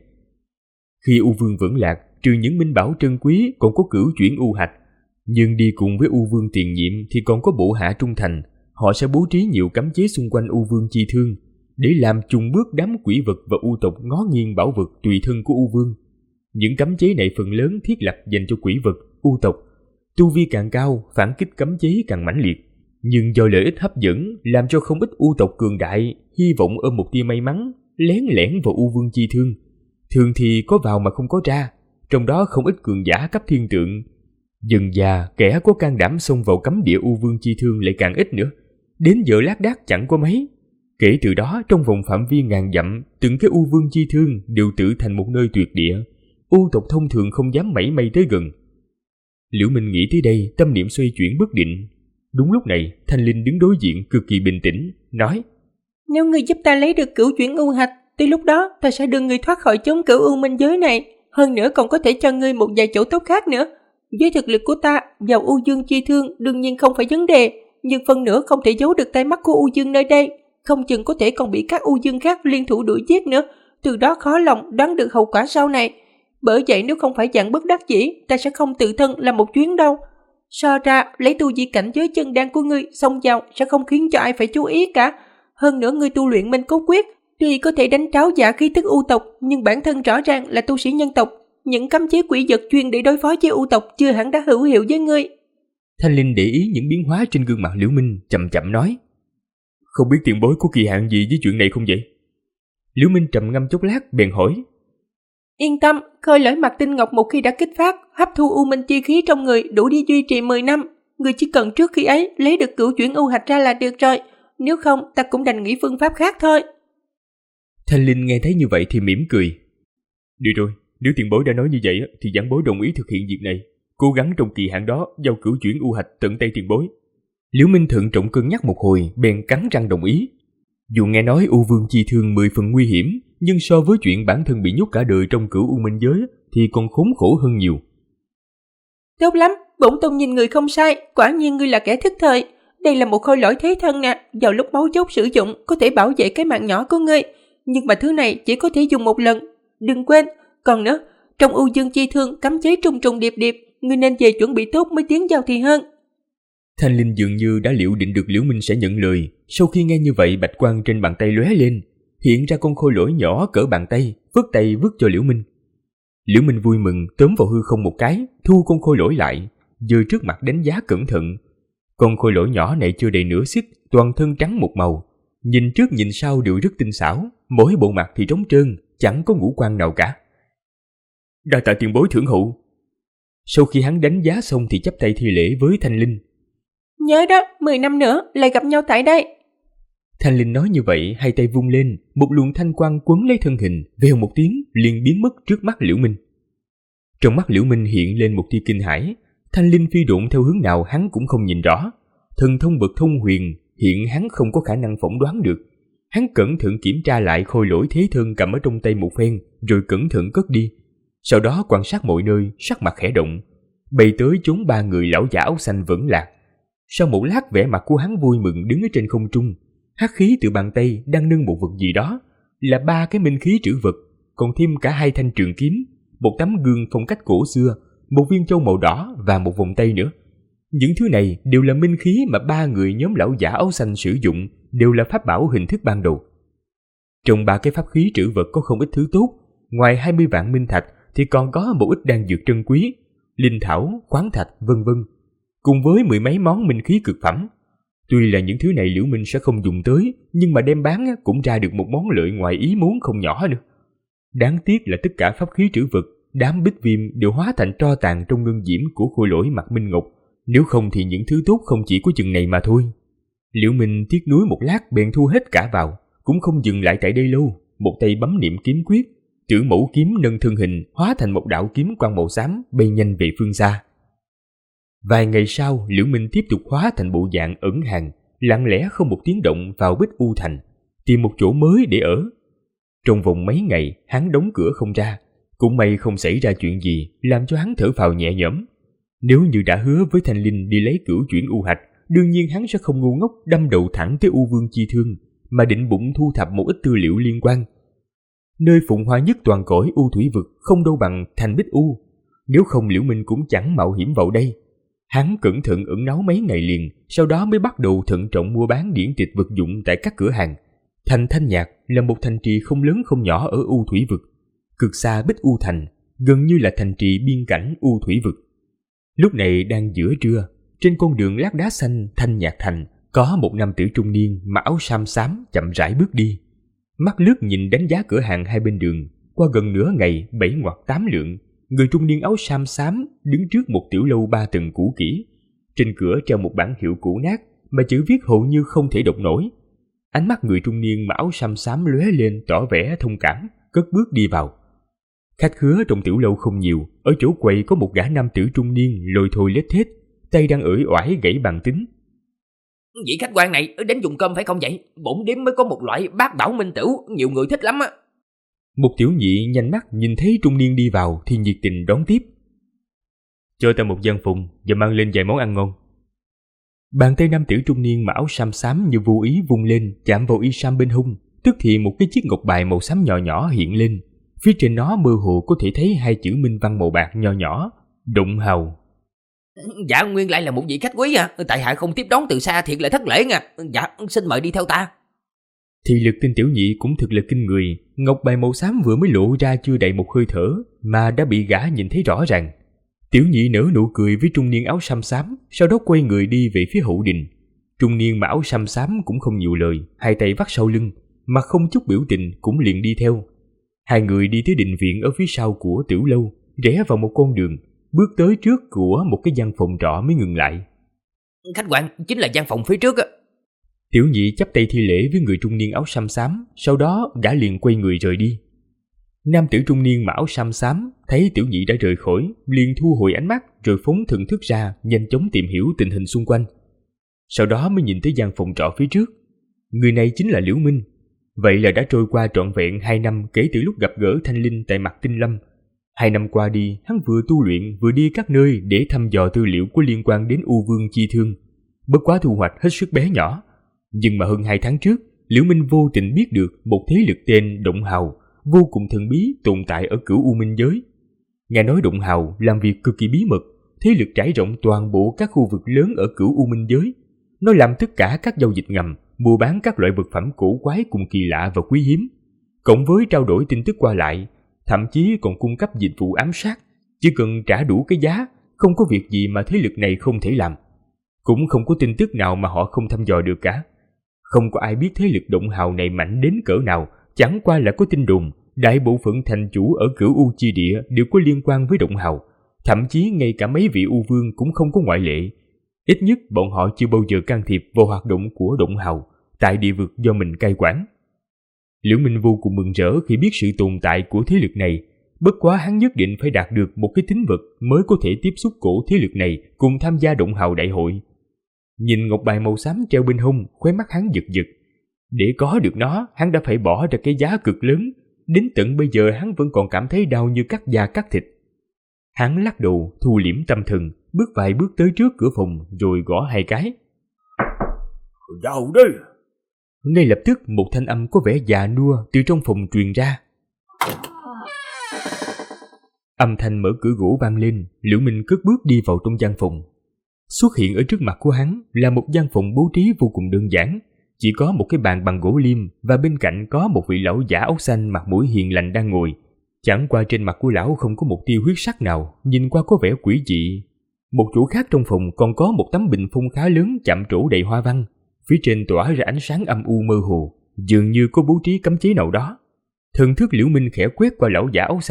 Khi U Vương vẫn lạc, trừ những minh bảo trân quý còn có cửu chuyển U Hạch, nhưng đi cùng với U Vương tiền nhiệm thì còn có bộ hạ trung thành. Họ sẽ bố trí nhiều cấm chế xung quanh U Vương Chi Thương để làm chùng bước đám quỷ vật và U tộc ngó nghiêng bảo vật tùy thân của U Vương. Những cấm chế này phần lớn thiết lập dành cho quỷ vật, U tộc. Tu vi càng cao, phản kích cấm chế càng mãnh liệt. Nhưng do lợi ích hấp dẫn làm cho không ít U tộc cường đại hy vọng ôm một tia may mắn lén lẻn vào U Vương Chi Thương. Thường thì có vào mà không có ra, trong đó không ít cường giả cấp thiên tượng. Dần già kẻ có can đảm xông vào cấm địa U Vương Chi Thương lại càng ít nữa, đến giờ lác đác chẳng có mấy. Kể từ đó trong vòng phạm vi ngàn dặm, từng cái U Vương Chi Thương đều tự thành một nơi tuyệt địa. U tộc thông thường không dám mảy may tới gần. Liễu Minh nghĩ tới đây, tâm niệm xoay chuyển bất định. Đúng lúc này, Thanh Linh đứng đối diện cực kỳ bình tĩnh, nói: Nếu ngươi giúp ta lấy được cửu chuyển U Hạch, tới lúc đó ta sẽ đưa ngươi thoát khỏi chốn Cửu U Minh giới này. Hơn nữa còn có thể cho ngươi một vài chỗ tốt khác nữa. Với thực lực của ta, vào U Dương Chi Thương đương nhiên không phải vấn đề, nhưng phần nữa không thể giấu được tay mắt của U Dương nơi đây. Không chừng có thể còn bị các U Dương khác liên thủ đuổi giết nữa, từ đó khó lòng đoán được hậu quả sau này. Bởi vậy nếu không phải dạng bất đắc dĩ, ta sẽ không tự thân làm một chuyến đâu. So ra, lấy tu vi cảnh giới chân đan của ngươi xông vào sẽ không khiến cho ai phải chú ý cả. Hơn nữa ngươi tu luyện Minh Cốt Quyết, tuy có thể đánh tráo giả khí tức U tộc, nhưng bản thân rõ ràng là tu sĩ nhân tộc. Những cấm chế quỷ vật chuyên để đối phó với U tộc chưa hẳn đã hữu hiệu với ngươi. Thanh Linh để ý những biến hóa trên gương mặt Liễu Minh, chậm chậm nói: Không biết tiền bối có kỳ hạn gì với chuyện này không vậy? Liễu Minh trầm ngâm chốc lát bèn hỏi: Yên tâm, khơi lỗi mặt tinh ngọc một khi đã kích phát, hấp thu U Minh chi khí trong người đủ đi duy trì 10 năm. Người chỉ cần trước khi ấy lấy được cửu chuyển U Hạch ra là được rồi. Nếu không, ta cũng đành nghĩ phương pháp khác thôi. Thanh Linh nghe thấy như vậy thì mỉm cười: Được rồi, nếu tiền bối đã nói như vậy thì giảng bối đồng ý thực hiện việc này. Cố gắng trong kỳ hạn đó giao cửu chuyển U Hạch tận tay tiền bối. Liễu Minh thận trọng cân nhắc một hồi, bèn cắn răng đồng ý. Dù nghe nói U Vương Chi Thương 10 phần nguy hiểm, nhưng so với chuyện bản thân bị nhốt cả đời trong Cửu U Minh giới thì còn khốn khổ hơn nhiều. Tốt lắm, bổn tông nhìn người không sai, quả nhiên ngươi là kẻ thức thời. Đây là một khôi lỗi thế thân nè, vào lúc máu chốt sử dụng có thể bảo vệ cái mạng nhỏ của ngươi. Nhưng mà thứ này chỉ có thể dùng một lần. Đừng quên, còn nữa, trong U Dương Chi Thương cấm chế trùng trùng điệp điệp, ngươi nên về chuẩn bị tốt mới tiến vào thì hơn. Thanh Linh dường như đã liệu định được Liễu Minh sẽ nhận lời. Sau khi nghe như vậy, bạch quang trên bàn tay lóe lên, hiện ra con khôi lỗi nhỏ cỡ bàn tay, vứt tay vứt cho Liễu Minh. Liễu Minh vui mừng tóm vào hư không một cái, thu con khôi lỗi lại, giơ trước mặt đánh giá cẩn thận. Con khôi lỗi nhỏ này chưa đầy nửa xích, toàn thân trắng một màu, nhìn trước nhìn sau đều rất tinh xảo, mỗi bộ mặt thì trống trơn, chẳng có ngũ quan nào cả. Đa tạ tiền bối thưởng hậu. Sau khi hắn đánh giá xong thì chắp tay thi lễ với Thanh Linh. Nhớ đó, 10 năm nữa lại gặp nhau tại đây. Thanh Linh nói như vậy, hai tay vung lên, một luồng thanh quang quấn lấy thân hình, vèo một tiếng liền biến mất trước mắt Liễu Minh. Trong mắt Liễu Minh hiện lên một tia kinh hãi. Thanh Linh phi độn theo hướng nào hắn cũng không nhìn rõ, thần thông bậc thông huyền hiện hắn không có khả năng phỏng đoán được. Hắn cẩn thận kiểm tra lại khôi lỗi thế thân cầm ở trong tay một phen, rồi cẩn thận cất đi. Sau đó quan sát mọi nơi, sắc mặt khẽ động, bay tới chốn ba người lão giả áo xanh vẫn lạc. Sau một lát vẻ mặt của hắn vui mừng đứng ở trên không trung, hắc khí từ bàn tay đang nâng một vật gì đó, là 3 cái minh khí trữ vật, còn thêm cả 2 thanh trường kiếm, một tấm gương phong cách cổ xưa, một viên châu màu đỏ và một vòng tay nữa. Những thứ này đều là minh khí mà 3 người nhóm lão giả áo xanh sử dụng, đều là pháp bảo hình thức ban đầu. Trong 3 cái pháp khí trữ vật có không ít thứ tốt, ngoài 20 vạn minh thạch thì còn có một ít đan dược trân quý, linh thảo, khoáng thạch vân vân, cùng với 10 mấy món minh khí cực phẩm. Tuy là những thứ này Liễu Minh sẽ không dùng tới, nhưng mà đem bán cũng ra được một món lợi ngoài ý muốn không nhỏ nữa. Đáng tiếc là tất cả pháp khí trữ vật đám Bích Viêm đều hóa thành tro tàn trong ngân diễm của khôi lỗi Mạc Minh Ngọc, nếu không thì những thứ tốt không chỉ có chừng này mà thôi. Liễu Minh tiếc nuối một lát bèn thu hết cả vào, cũng không dừng lại tại đây lâu, một tay bấm niệm kiếm quyết, Tử Mẫu kiếm nâng thân hình hóa thành một đạo kiếm quang màu xám bay nhanh về phương xa. Vài ngày sau, Liễu Minh tiếp tục hóa thành bộ dạng ẩn hàng, lặng lẽ không một tiếng động vào Bích U Thành, tìm một chỗ mới để ở. Trong vòng mấy ngày, hắn đóng cửa không ra, cũng may không xảy ra chuyện gì, làm cho hắn thở phào nhẹ nhõm. Nếu như đã hứa với Thanh Linh đi lấy cửu chuyển U Hạch, đương nhiên hắn sẽ không ngu ngốc đâm đầu thẳng tới U Vương Chi Thương, mà định bụng thu thập một ít tư liệu liên quan. Nơi phụng hoa nhất toàn cõi U Thủy Vực không đâu bằng Thành Bích U, nếu không Liễu Minh cũng chẳng mạo hiểm vào đây. Hắn cẩn thận ẩn náu mấy ngày liền, sau đó mới bắt đầu thận trọng mua bán điển tịch vật dụng tại các cửa hàng. Thành Thanh Nhạc là một thành trì không lớn không nhỏ ở U Thủy Vực, cực xa Bích U Thành, gần như là thành trì biên cảnh U Thủy Vực. Lúc này đang giữa trưa, trên con đường lát đá xanh Thanh Nhạc Thành có một nam tử trung niên mặc áo sam xám chậm rãi bước đi. Mắt lướt nhìn đánh giá cửa hàng hai bên đường, qua gần nửa ngày 7 hoặc 8 lượng, người trung niên áo sam xám đứng trước một tiểu lâu 3 tầng cũ kỹ. Trên cửa treo một bảng hiệu cũ nát mà chữ viết hầu như không thể đọc nổi. Ánh mắt người trung niên mặc áo sam xám lóe lên tỏ vẻ thông cảm, cất bước đi vào. Khách khứa trong tiểu lâu không nhiều, ở chỗ quầy có một gã nam tử trung niên lôi thôi lết thết, tay đang ưỡi oải gãy bàn tính. Vị khách quan này đến dùng cơm phải không vậy? Bổn điếm mới có một loại bát bảo minh tửu, nhiều người thích lắm á. Một tiểu nhị nhanh mắt nhìn thấy trung niên đi vào thì nhiệt tình đón tiếp. Cho ta một gian phòng và mang lên vài món ăn ngon. Bàn tay nam tử trung niên mặc áo sam xám như vô ý vung lên, chạm vào y sam bên hông, tức thì một cái chiếc ngọc bài màu xám nhỏ nhỏ hiện lên. Phía trên nó mơ hồ có thể thấy hai chữ minh văn màu bạc nho nhỏ, Động Hào. Dạ, nguyên lại là một vị khách quý à, tại hạ không tiếp đón từ xa thiệt là thất lễ nha. Dạ, xin mời đi theo ta. Thị lực tên tiểu nhị cũng thực là kinh người, ngọc bài màu xám vừa mới lộ ra chưa đầy một hơi thở mà đã bị gã nhìn thấy rõ ràng. Tiểu nhị nở nụ cười với trung niên áo sam xám, sau đó quay người đi về phía hậu đình. Trung niên mặc áo sam xám cũng không nhiều lời, hai tay vắt sau lưng, mà không chút biểu tình cũng liền đi theo. Hai người đi tới đình viện ở phía sau của tiểu lâu, rẽ vào một con đường, bước tới trước của một cái gian phòng trọ mới ngừng lại. Khách quan, chính là gian phòng phía trước á. Tiểu nhị chắp tay thi lễ với người trung niên áo sam xám, sau đó gã liền quay người rời đi. Nam tử trung niên mặc áo sam xám thấy tiểu nhị đã rời khỏi, liền thu hồi ánh mắt rồi phóng thần thức ra, nhanh chóng tìm hiểu tình hình xung quanh. Sau đó mới nhìn tới gian phòng trọ phía trước. Người này chính là Liễu Minh. Vậy là đã trôi qua trọn vẹn 2 năm kể từ lúc gặp gỡ Thanh Linh tại Mạc Tinh Lâm. 2 năm qua đi, hắn vừa tu luyện vừa đi các nơi để thăm dò tư liệu có liên quan đến U Vương Chi Thương. Bất quá thu hoạch hết sức bé nhỏ. Nhưng mà hơn 2 tháng trước, Liễu Minh vô tình biết được một thế lực tên Động Hào, vô cùng thần bí tồn tại ở Cửu U Minh giới. Nghe nói Động Hào làm việc cực kỳ bí mật, thế lực trải rộng toàn bộ các khu vực lớn ở Cửu U Minh giới. Nó làm tất cả các giao dịch ngầm, mua bán các loại vật phẩm cổ quái cùng kỳ lạ và quý hiếm, cộng với trao đổi tin tức qua lại, thậm chí còn cung cấp dịch vụ ám sát. Chỉ cần trả đủ cái giá, không có việc gì mà thế lực này không thể làm. Cũng không có tin tức nào mà họ không thăm dò được cả. Không có ai biết thế lực Động Hào này mạnh đến cỡ nào, chẳng qua là có tin đồn đại bộ phận thành chủ ở Cửu U chi địa đều có liên quan với Động Hào, thậm chí ngay cả mấy vị U Vương cũng không có ngoại lệ. Ít nhất bọn họ chưa bao giờ can thiệp vào hoạt động của Động Hào tại địa vực do mình cai quản. Liễu Minh vô cùng mừng rỡ khi biết sự tồn tại của thế lực này, bất quá hắn nhất định phải đạt được một cái tín vật mới có thể tiếp xúc cổ thế lực này cùng tham gia Động Hào đại hội. Nhìn ngọc bài màu xám treo bên hông, khóe mắt hắn giật giật. Để có được nó, hắn đã phải bỏ ra cái giá cực lớn, đến tận bây giờ hắn vẫn còn cảm thấy đau như cắt da cắt thịt. Hắn lắc đầu, thu liễm tâm thần, bước vài bước tới trước cửa phòng rồi gõ 2 cái. Vào đây! Ngay lập tức một thanh âm có vẻ già nua từ trong phòng truyền ra. Âm thanh mở cửa gỗ vang lên, Liễu Minh cất bước đi vào trong gian phòng. Xuất hiện ở trước mặt của hắn là một gian phòng bố trí vô cùng đơn giản, chỉ có một cái bàn bằng gỗ liêm và bên cạnh có một vị lão giả áo xanh mặt mũi hiền lành đang ngồi. Chẳng qua trên mặt của lão không có một tia huyết sắc nào, nhìn qua có vẻ quỷ dị. Một chỗ khác trong phòng còn có một tấm bình phong khá lớn chạm trổ đầy hoa văn, phía trên tỏa ra ánh sáng âm u mơ hồ, dường như có bố trí cấm chế nào đó. Thần thức Liễu Minh khẽ quét qua lão giả áo xanh,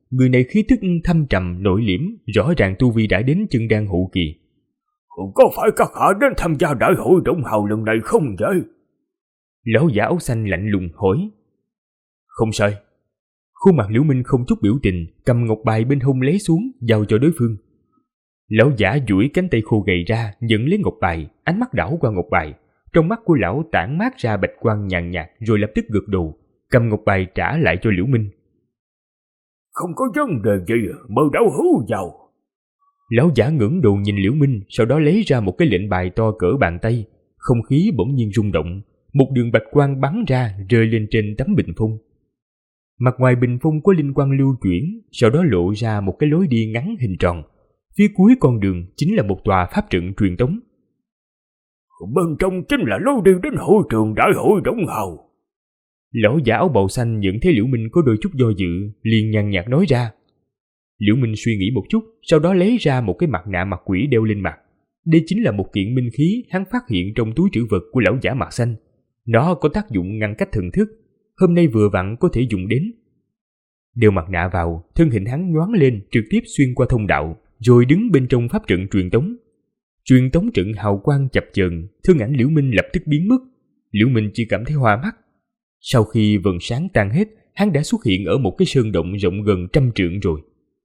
Người này khí tức thâm trầm nội liễm, rõ ràng tu vi đã đến chân đan hậu kỳ. Có phải các hạ đến tham gia đại hội Động Hào lần này không vậy? Lão giả áo xanh lạnh lùng hỏi. Không sai. Khuôn mặt Liễu Minh không chút biểu tình, cầm ngọc bài bên hông lấy xuống, giao cho đối phương. Lão giả duỗi cánh tay khô gầy ra, nhận lấy ngọc bài, ánh mắt đảo qua ngọc bài. Trong mắt của lão tản mát ra bạch quang nhàn nhạt, rồi lập tức gật đầu, cầm ngọc bài trả lại cho Liễu Minh. Không có vấn đề gì, mời đạo hữu vào. Lão giả ngẩng đầu nhìn Liễu Minh, sau đó lấy ra một cái lệnh bài to cỡ bàn tay. Không khí bỗng nhiên rung động, một đường bạch quang bắn ra rơi lên trên tấm bình phong. Mặt ngoài bình phong có linh quang lưu chuyển, sau đó lộ ra một cái lối đi ngắn hình tròn. Phía cuối con đường chính là một tòa pháp trận truyền tống. Bên trong chính là lối đi đến hội trường đại hội Động Hào. Lão giả áo bào xanh nhận thấy Liễu Minh có đôi chút do dự, liền nhàn nhạt nói ra. Liễu Minh suy nghĩ một chút, sau đó lấy ra một cái mặt nạ mặt quỷ đeo lên mặt. Đây chính là một kiện minh khí hắn phát hiện trong túi trữ vật của lão giả mặt xanh. Nó có tác dụng ngăn cách thần thức, hôm nay vừa vặn có thể dùng đến. Đeo mặt nạ vào, thân hình hắn nhoáng lên trực tiếp xuyên qua thông đạo, rồi đứng bên trong pháp trận truyền tống. Truyền tống trận hào quang chập chờn, thân ảnh Liễu Minh lập tức biến mất. Liễu Minh chỉ cảm thấy hoa mắt. Sau khi vầng sáng tan hết, hắn đã xuất hiện ở một cái sơn động rộng gần 100 trượng rồi.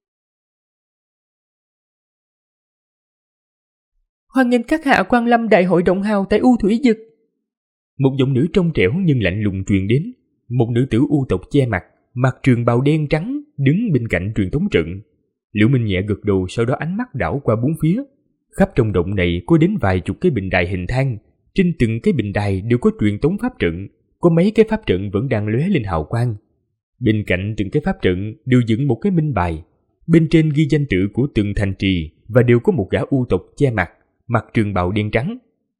Hoan nghênh các hạ quan lâm đại hội Động Hào tại U Thủy Dực. Một giọng nữ trong trẻo nhưng lạnh lùng truyền đến. Một nữ tử U tộc che mặt, mặc trường bào đen trắng, đứng bên cạnh truyền tống trận. Liễu Minh nhẹ gật đầu, sau đó ánh mắt đảo qua bốn phía. Khắp trong động này có đến vài chục cái bình đài hình thang, trên từng cái bình đài đều có truyền tống pháp trận, có mấy cái pháp trận vẫn đang lóe lên hào quang. Bên cạnh từng cái pháp trận đều dựng một cái minh bài, bên trên ghi danh tự của từng thành trì và đều có một gã U tộc che mặt, mặc trường bào đen trắng.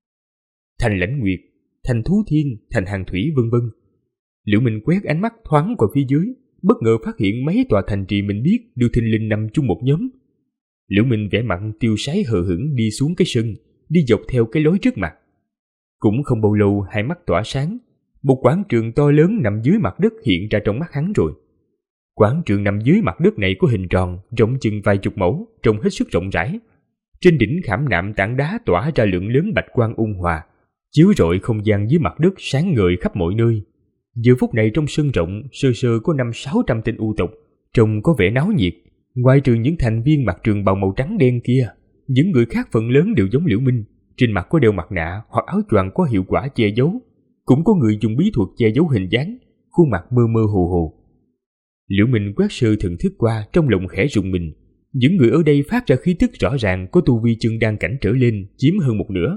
Thành Lãnh Nguyệt, thành Thú Thiên, thành Hàng Thủy vân vân. Liễu Minh quét ánh mắt thoáng qua phía dưới, bất ngờ phát hiện mấy tòa thành trì mình biết đều thình lình nằm chung một nhóm. Liễu Minh vẻ mặt tiêu sái hờ hững đi xuống cái sân, đi dọc theo cái lối trước mặt. Cũng không bao lâu hai mắt tỏa sáng, một quảng trường to lớn nằm dưới mặt đất hiện ra trong mắt hắn rồi. Quảng trường nằm dưới mặt đất này có hình tròn, rộng chừng vài chục mẫu, trông hết sức rộng rãi. Trên đỉnh khảm nạm tảng đá tỏa ra lượng lớn bạch quang ôn hòa, chiếu rọi không gian dưới mặt đất sáng ngời khắp mọi nơi. Giờ phút này trong sân rộng sơ sơ có 500-600 tên U tộc, trông có vẻ náo nhiệt. Ngoài trừ những thành viên mặc trường bào màu trắng đen kia, những người khác phần lớn đều giống Liễu Minh, trên mặt có đeo mặt nạ hoặc áo choàng có hiệu quả che giấu. Cũng có người dùng bí thuật che giấu hình dáng, khuôn mặt mơ mơ hồ hồ. Liễu Minh quét sơ thần thức qua, trong lòng khẽ rùng mình. Những người ở đây phát ra khí tức rõ ràng có tu vi chân đan cảnh trở lên, chiếm hơn một nửa.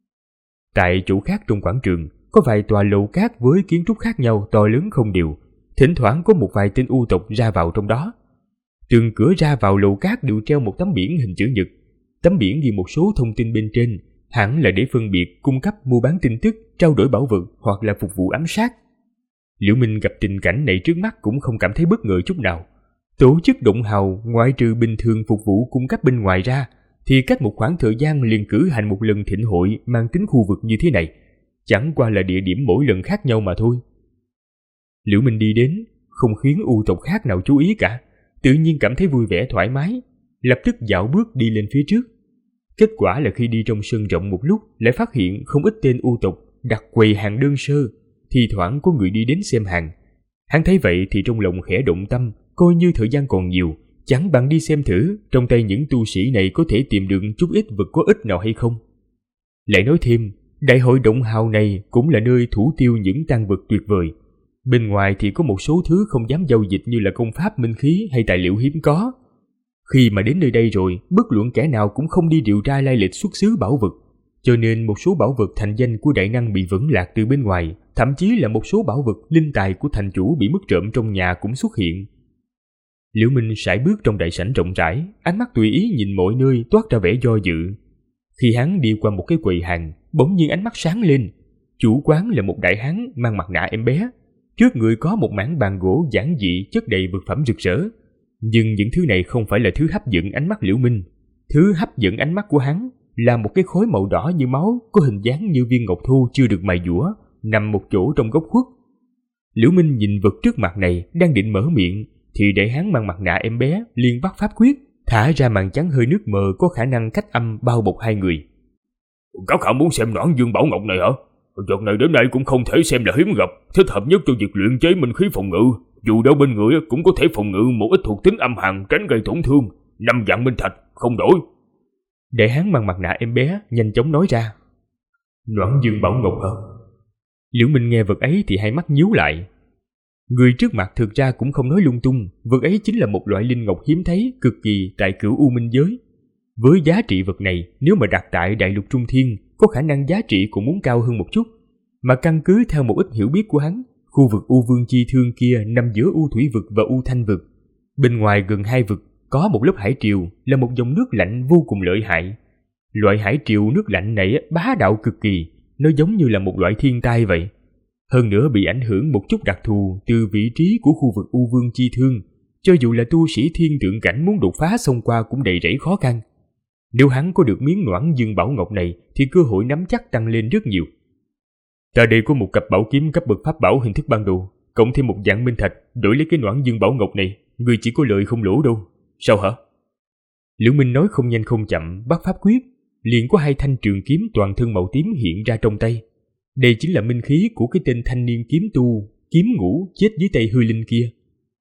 Tại chỗ khác trong quảng trường, có vài tòa lầu cát với kiến trúc khác nhau to lớn không đều, thỉnh thoảng có một vài tên U tộc ra vào trong đó. Từng cửa ra vào lầu cát đều treo một tấm biển hình chữ nhật. Tấm biển ghi một số thông tin bên trên, hẳn là để phân biệt cung cấp mua bán tin tức, trao đổi bảo vật hoặc là phục vụ ám sát. Liễu Minh gặp tình cảnh này trước mắt cũng không cảm thấy bất ngờ chút nào. Tổ chức Động Hào ngoại trừ bình thường phục vụ cung cấp bên ngoài ra, thì cách một khoảng thời gian liền cử hành một lần thịnh hội mang tính khu vực như thế này, chẳng qua là địa điểm mỗi lần khác nhau mà thôi. Liễu Minh đi đến, không khiến U tộc khác nào chú ý cả, tự nhiên cảm thấy vui vẻ thoải mái, lập tức dạo bước đi lên phía trước. Kết quả là khi đi trong sân rộng một lúc lại phát hiện không ít tên U tộc đặt quầy hàng đơn sơ, thì thoảng có người đi đến xem hàng. Hắn thấy vậy thì trong lòng khẽ động tâm, coi như thời gian còn nhiều, chẳng bằng đi xem thử trong tay những tu sĩ này có thể tìm được chút ít vật có ích nào hay không. Lại nói thêm, đại hội Động Hào này cũng là nơi thủ tiêu những tang vật tuyệt vời. Bên ngoài thì có một số thứ không dám giao dịch như là công pháp minh khí hay tài liệu hiếm có. Khi mà đến nơi đây rồi, bất luận kẻ nào cũng không đi điều tra lai lịch xuất xứ bảo vật, cho nên một số bảo vật thành danh của đại năng bị vẫn lạc từ bên ngoài, thậm chí là một số bảo vật linh tài của thành chủ bị mất trộm trong nhà cũng xuất hiện. Liễu Minh sải bước trong đại sảnh rộng rãi, ánh mắt tùy ý nhìn mọi nơi toát ra vẻ do dự. Khi hắn đi qua một cái quầy hàng, bỗng nhiên ánh mắt sáng lên. Chủ quán là một đại hán mang mặt nạ em bé. Trước người có một mảng bàn gỗ giản dị chất đầy vật phẩm rực rỡ. Nhưng những thứ này không phải là thứ hấp dẫn ánh mắt Liễu Minh. Thứ hấp dẫn ánh mắt của hắn là một cái khối màu đỏ như máu, có hình dáng như viên ngọc thô chưa được mài dũa, nằm một chỗ trong góc khuất. Liễu Minh nhìn vật trước mặt này, đang định mở miệng thì đại hán mang mặt nạ em bé liền bắt pháp quyết, thả ra màn chắn hơi nước mờ có khả năng cách âm bao bọc hai người. Các hạ muốn xem Noãn Dương Bảo Ngọc này hả? Vật này đến nay cũng không thể xem là hiếm gặp, thích hợp nhất cho việc luyện chế minh khí phòng ngự. Dù đâu bên người cũng có thể phòng ngự một ít thuộc tính âm hàn tránh gây tổn thương. 5 vạn minh thạch, không đổi. Đại hán mang mặt nạ em bé nhanh chóng nói ra. Noãn Dương Bảo Ngọc hả? Liễu Minh nghe vật ấy thì hai mắt nhíu lại. Người trước mặt thực ra cũng không nói lung tung, vật ấy chính là một loại linh ngọc hiếm thấy cực kỳ tại Cửu U Minh giới. Với giá trị vật này, nếu mà đặt tại Đại Lục Trung Thiên, có khả năng giá trị cũng muốn cao hơn một chút. Mà căn cứ theo một ít hiểu biết của hắn, khu vực U Vương Chi Thương kia nằm giữa U Thủy Vực và U Thanh Vực. Bên ngoài gần hai vực có một lớp hải triều là một dòng nước lạnh vô cùng lợi hại. Loại hải triều nước lạnh này bá đạo cực kỳ, nó giống như là một loại thiên tai vậy. Hơn nữa bị ảnh hưởng một chút đặc thù từ vị trí của khu vực U Vương Chi Thương, cho dù là tu sĩ thiên tượng cảnh muốn đột phá xông qua cũng đầy rẫy khó khăn. Nếu hắn có được miếng Noãn Dương Bảo Ngọc này thì cơ hội nắm chắc tăng lên rất nhiều. Ta đây có một cặp bảo kiếm cấp bậc pháp bảo hình thức ban đầu, cộng thêm 1 vạn minh thạch, đổi lấy cái Noãn Dương Bảo Ngọc này, người chỉ có lợi không lỗ đâu. Sao hả? Liễu Minh nói không nhanh không chậm, bắt pháp quyết, liền có 2 thanh trường kiếm toàn thân màu tím hiện ra trong tay. Đây chính là minh khí của cái tên thanh niên kiếm tu, Kiếm Ngũ chết dưới tay hư linh kia.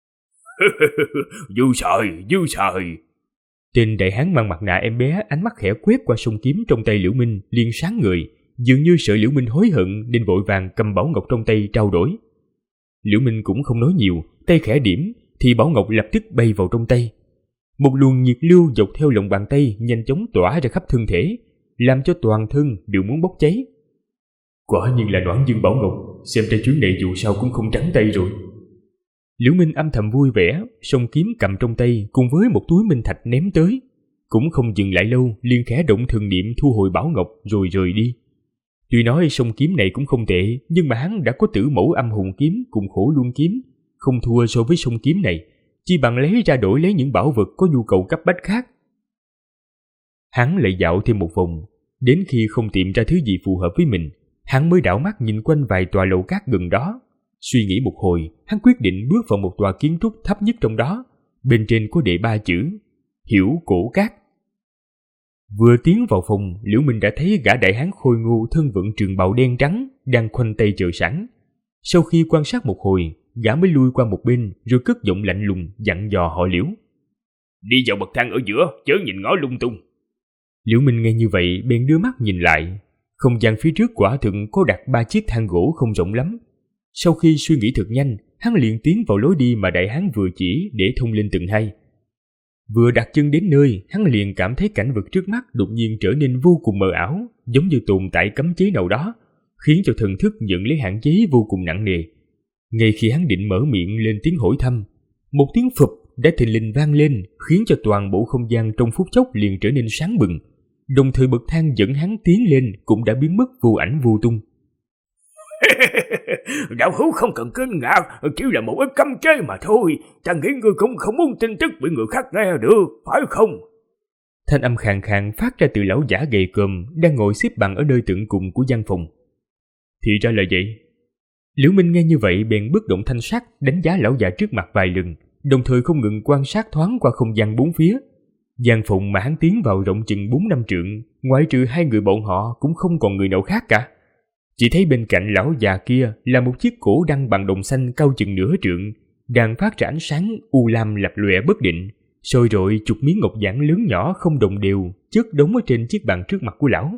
Dư xài. Tên đại hán mang mặt nạ em bé ánh mắt khẽ quét qua song kiếm trong tay Liễu Minh, liền sáng người, dường như sợ Liễu Minh hối hận nên vội vàng cầm bảo ngọc trong tay trao đổi. Liễu Minh cũng không nói nhiều, tay khẽ điểm thì bảo ngọc lập tức bay vào trong tay. Một luồng nhiệt lưu dọc theo lòng bàn tay nhanh chóng tỏa ra khắp thân thể, làm cho toàn thân đều muốn bốc cháy. Quả nhiên là Noãn Dương Bảo Ngọc, xem ra chuyến này dù sao cũng không trắng tay rồi. Liễu Minh âm thầm vui vẻ, song kiếm cầm trong tay cùng với một túi minh thạch ném tới, cũng không dừng lại lâu, liền khẽ động thần niệm thu hồi bảo ngọc rồi rời đi. Tuy nói song kiếm này cũng không tệ, nhưng mà hắn đã có Tử Mẫu Âm Hồn kiếm cùng Khổ Luân kiếm, không thua so với song kiếm này, chỉ bằng lấy ra đổi lấy những bảo vật có nhu cầu cấp bách khác. Hắn lại dạo thêm một vòng, đến khi không tìm ra thứ gì phù hợp với mình, hắn mới đảo mắt nhìn quanh vài tòa lầu cát gần đó. Suy nghĩ một hồi, hắn quyết định bước vào một tòa kiến trúc thấp nhất trong đó, bên trên có đề 3 chữ Hiểu Cổ Cát. Vừa tiến vào phòng, Liễu Minh đã thấy gã đại hán khôi ngô thân vận trường bào đen trắng đang khoanh tay chờ sẵn. Sau khi quan sát một hồi, gã mới lui qua một bên rồi cất giọng lạnh lùng dặn dò họ Liễu. Đi vào bậc thang ở giữa, chớ nhìn ngó lung tung. Liễu Minh nghe như vậy bèn đưa mắt nhìn lại. Không gian phía trước quả thực có đặt 3 chiếc thang gỗ không rộng lắm. Sau khi suy nghĩ thật nhanh, hắn liền tiến vào lối đi mà đại hán vừa chỉ để thông lên tầng 2. Vừa đặt chân đến nơi, hắn liền cảm thấy cảnh vật trước mắt đột nhiên trở nên vô cùng mờ ảo, giống như tồn tại cấm chế nào đó, khiến cho thần thức nhận lấy hạn chế vô cùng nặng nề. Ngay khi hắn định mở miệng lên tiếng hỏi thăm, một tiếng phụp đã thình lình vang lên, khiến cho toàn bộ không gian trong phút chốc liền trở nên sáng bừng. Đồng thời bậc thang dẫn hắn tiến lên cũng đã biến mất vô ảnh vô tung. Đạo hữu không cần kinh ngạc, chỉ là một ít cấm chế mà thôi. Ta nghĩ ngươi cũng không muốn tin tức bị người khác nghe được, phải không? Thanh âm khàn khàn phát ra từ lão giả gầy còm đang ngồi xếp bằng ở nơi tận cùng của gian phòng. Thì ra là vậy. Liễu Minh nghe như vậy bèn bất động thanh sắc đánh giá lão già trước mặt vài lần, đồng thời không ngừng quan sát thoáng qua không gian bốn phía. Gian phòng mà hắn tiến vào rộng chừng 4 năm trượng, ngoại trừ 2 người bọn họ cũng không còn người nào khác cả. Chỉ thấy bên cạnh lão già kia là một chiếc cổ đăng bằng đồng xanh cao chừng nửa trượng, đang phát ra ánh sáng u lam lập lòe bất định, soi rọi chục miếng ngọc giản lớn nhỏ không đồng đều chất đống ở trên chiếc bàn trước mặt của lão.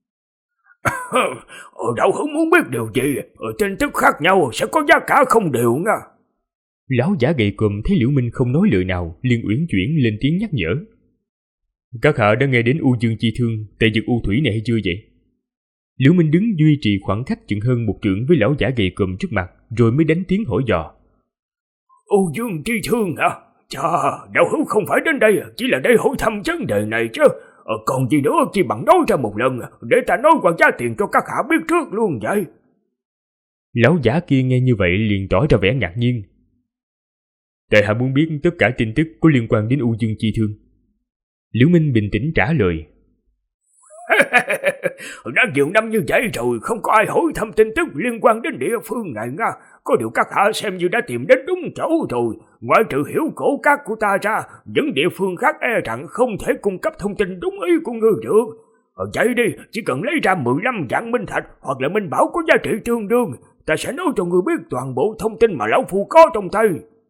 Đạo hữu muốn biết điều gì? Tin tức khác nhau sẽ có giá cả không đều nha. Lão giả gầy còm thấy Liễu Minh không nói lời nào, liền uyển chuyển lên tiếng nhắc nhở. Các hạ đã nghe đến U Dương Chi Thương tại vực U Thủy này hay chưa vậy? Liễu Minh đứng duy trì khoảng cách chừng hơn 1 trượng với lão giả gầy còm trước mặt, rồi mới đánh tiếng hỏi dò. U Dương Chi Thương hả? Chà, đạo hữu không phải đến đây chỉ là để hỏi thăm vấn đề này chứ. Còn gì nữa chỉ bằng nói ra một lần để ta nói qua giá tiền cho các hạ biết trước luôn vậy. Lão giả kia nghe như vậy liền tỏ ra vẻ ngạc nhiên. Tại hạ muốn biết tất cả tin tức có liên quan đến U Dương Chi Thương. Liễu Minh bình tĩnh trả lời. Đã nhiều năm như vậy rồi không có ai hỏi thăm tin tức liên quan đến địa phương này nha. Có điều các hạ xem như đã tìm đến đúng chỗ rồi. Ngoại trừ hiểu cổ các của ta ra, những địa phương khác e rằng không thể cung cấp thông tin đúng ý của ngươi được. Vậy đi, chỉ cần lấy ra 15 vạn minh thạch hoặc là minh bảo có giá trị tương đương, ta sẽ nói cho ngươi biết toàn bộ thông tin mà lão phu có trong tay.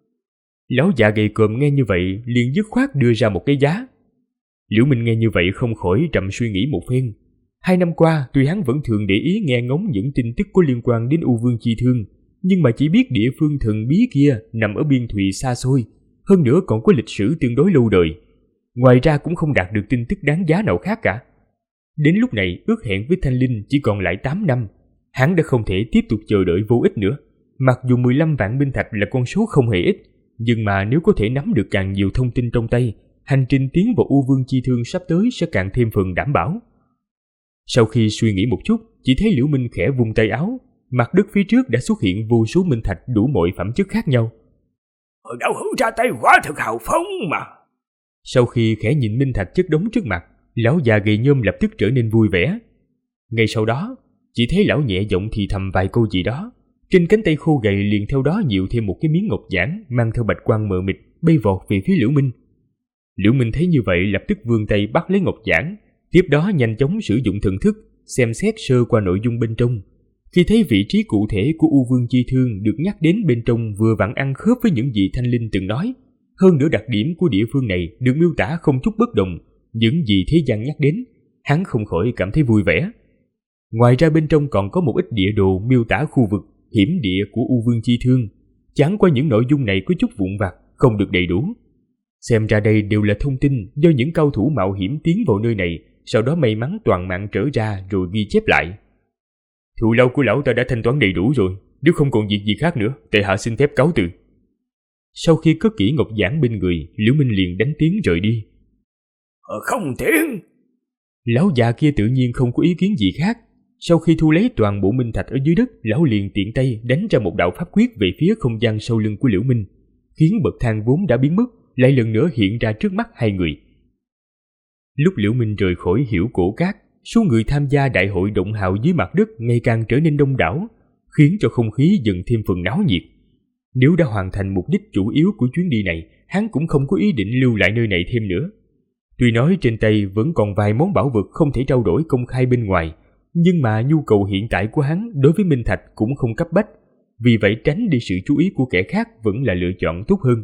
Lão già gầy còm nghe như vậy liền dứt khoát đưa ra một cái giá. Liễu Minh nghe như vậy không khỏi trầm suy nghĩ một phen. 2 năm qua, tuy hắn vẫn thường để ý nghe ngóng những tin tức có liên quan đến U Vương Chi Thương, nhưng mà chỉ biết địa phương thần bí kia nằm ở biên thùy xa xôi, hơn nữa còn có lịch sử tương đối lâu đời. Ngoài ra cũng không đạt được tin tức đáng giá nào khác cả. Đến lúc này, ước hẹn với Thanh Linh chỉ còn lại 8 năm. Hắn đã không thể tiếp tục chờ đợi vô ích nữa. Mặc dù 15 vạn minh thạch là con số không hề ít, nhưng mà nếu có thể nắm được càng nhiều thông tin trong tay, hành trình tiến vào U Vương Chi Thương sắp tới sẽ càng thêm phần đảm bảo. Sau khi suy nghĩ một chút, chỉ thấy Liễu Minh khẽ vung tay áo, mặt đất phía trước đã xuất hiện vô số minh thạch đủ mọi phẩm chất khác nhau. Đạo hữu ra tay quả thực hào phóng mà. Sau khi khẽ nhìn minh thạch chất đống trước mặt, lão già gầy nhôm lập tức trở nên vui vẻ. Ngay sau đó, chỉ thấy lão nhẹ giọng thì thầm vài câu gì đó. Trên cánh tay khô gầy liền theo đó nhiều thêm một cái miếng ngọc giản mang theo bạch quang mờ mịt bay vọt về phía Liễu Minh. Liễu Minh thấy như vậy lập tức vươn tay bắt lấy ngọc giản, tiếp đó nhanh chóng sử dụng thần thức xem xét sơ qua nội dung bên trong. Khi thấy vị trí cụ thể của U Vương Chi Thương được nhắc đến bên trong vừa vặn ăn khớp với những gì Thanh Linh từng nói, hơn nữa đặc điểm của địa phương này được miêu tả không chút bất đồng những gì thế gian nhắc đến, hắn không khỏi cảm thấy vui vẻ. Ngoài ra bên trong còn có một ít địa đồ miêu tả khu vực hiểm địa của U Vương Chi Thương, chẳng qua những nội dung này có chút vụn vặt, không được đầy đủ. Xem ra đây đều là thông tin do những cao thủ mạo hiểm tiến vào nơi này, sau đó may mắn toàn mạng trở ra rồi ghi chép lại. Thù lao của lão ta đã thanh toán đầy đủ rồi, nếu không còn việc gì khác nữa, tại hạ xin phép cáo từ. Sau khi cất kỹ ngọc giản bên người, Liễu Minh liền đánh tiếng rời đi. Không tiện. Lão già kia tự nhiên không có ý kiến gì khác. Sau khi thu lấy toàn bộ minh thạch ở dưới đất, lão liền tiện tay đánh ra một đạo pháp quyết về phía không gian sau lưng của Liễu Minh, khiến bậc thang vốn đã biến mất lại lần nữa hiện ra trước mắt hai người. Lúc Liễu Minh rời khỏi Hiểu Cổ Cát, số người tham gia đại hội động hào dưới mặt đất ngày càng trở nên đông đảo, khiến cho không khí dần thêm phần náo nhiệt. Nếu đã hoàn thành mục đích chủ yếu của chuyến đi này, hắn cũng không có ý định lưu lại nơi này thêm nữa. Tuy nói trên tay vẫn còn vài món bảo vật không thể trao đổi công khai bên ngoài, nhưng mà nhu cầu hiện tại của hắn đối với minh thạch cũng không cấp bách, vì vậy tránh đi sự chú ý của kẻ khác vẫn là lựa chọn tốt hơn.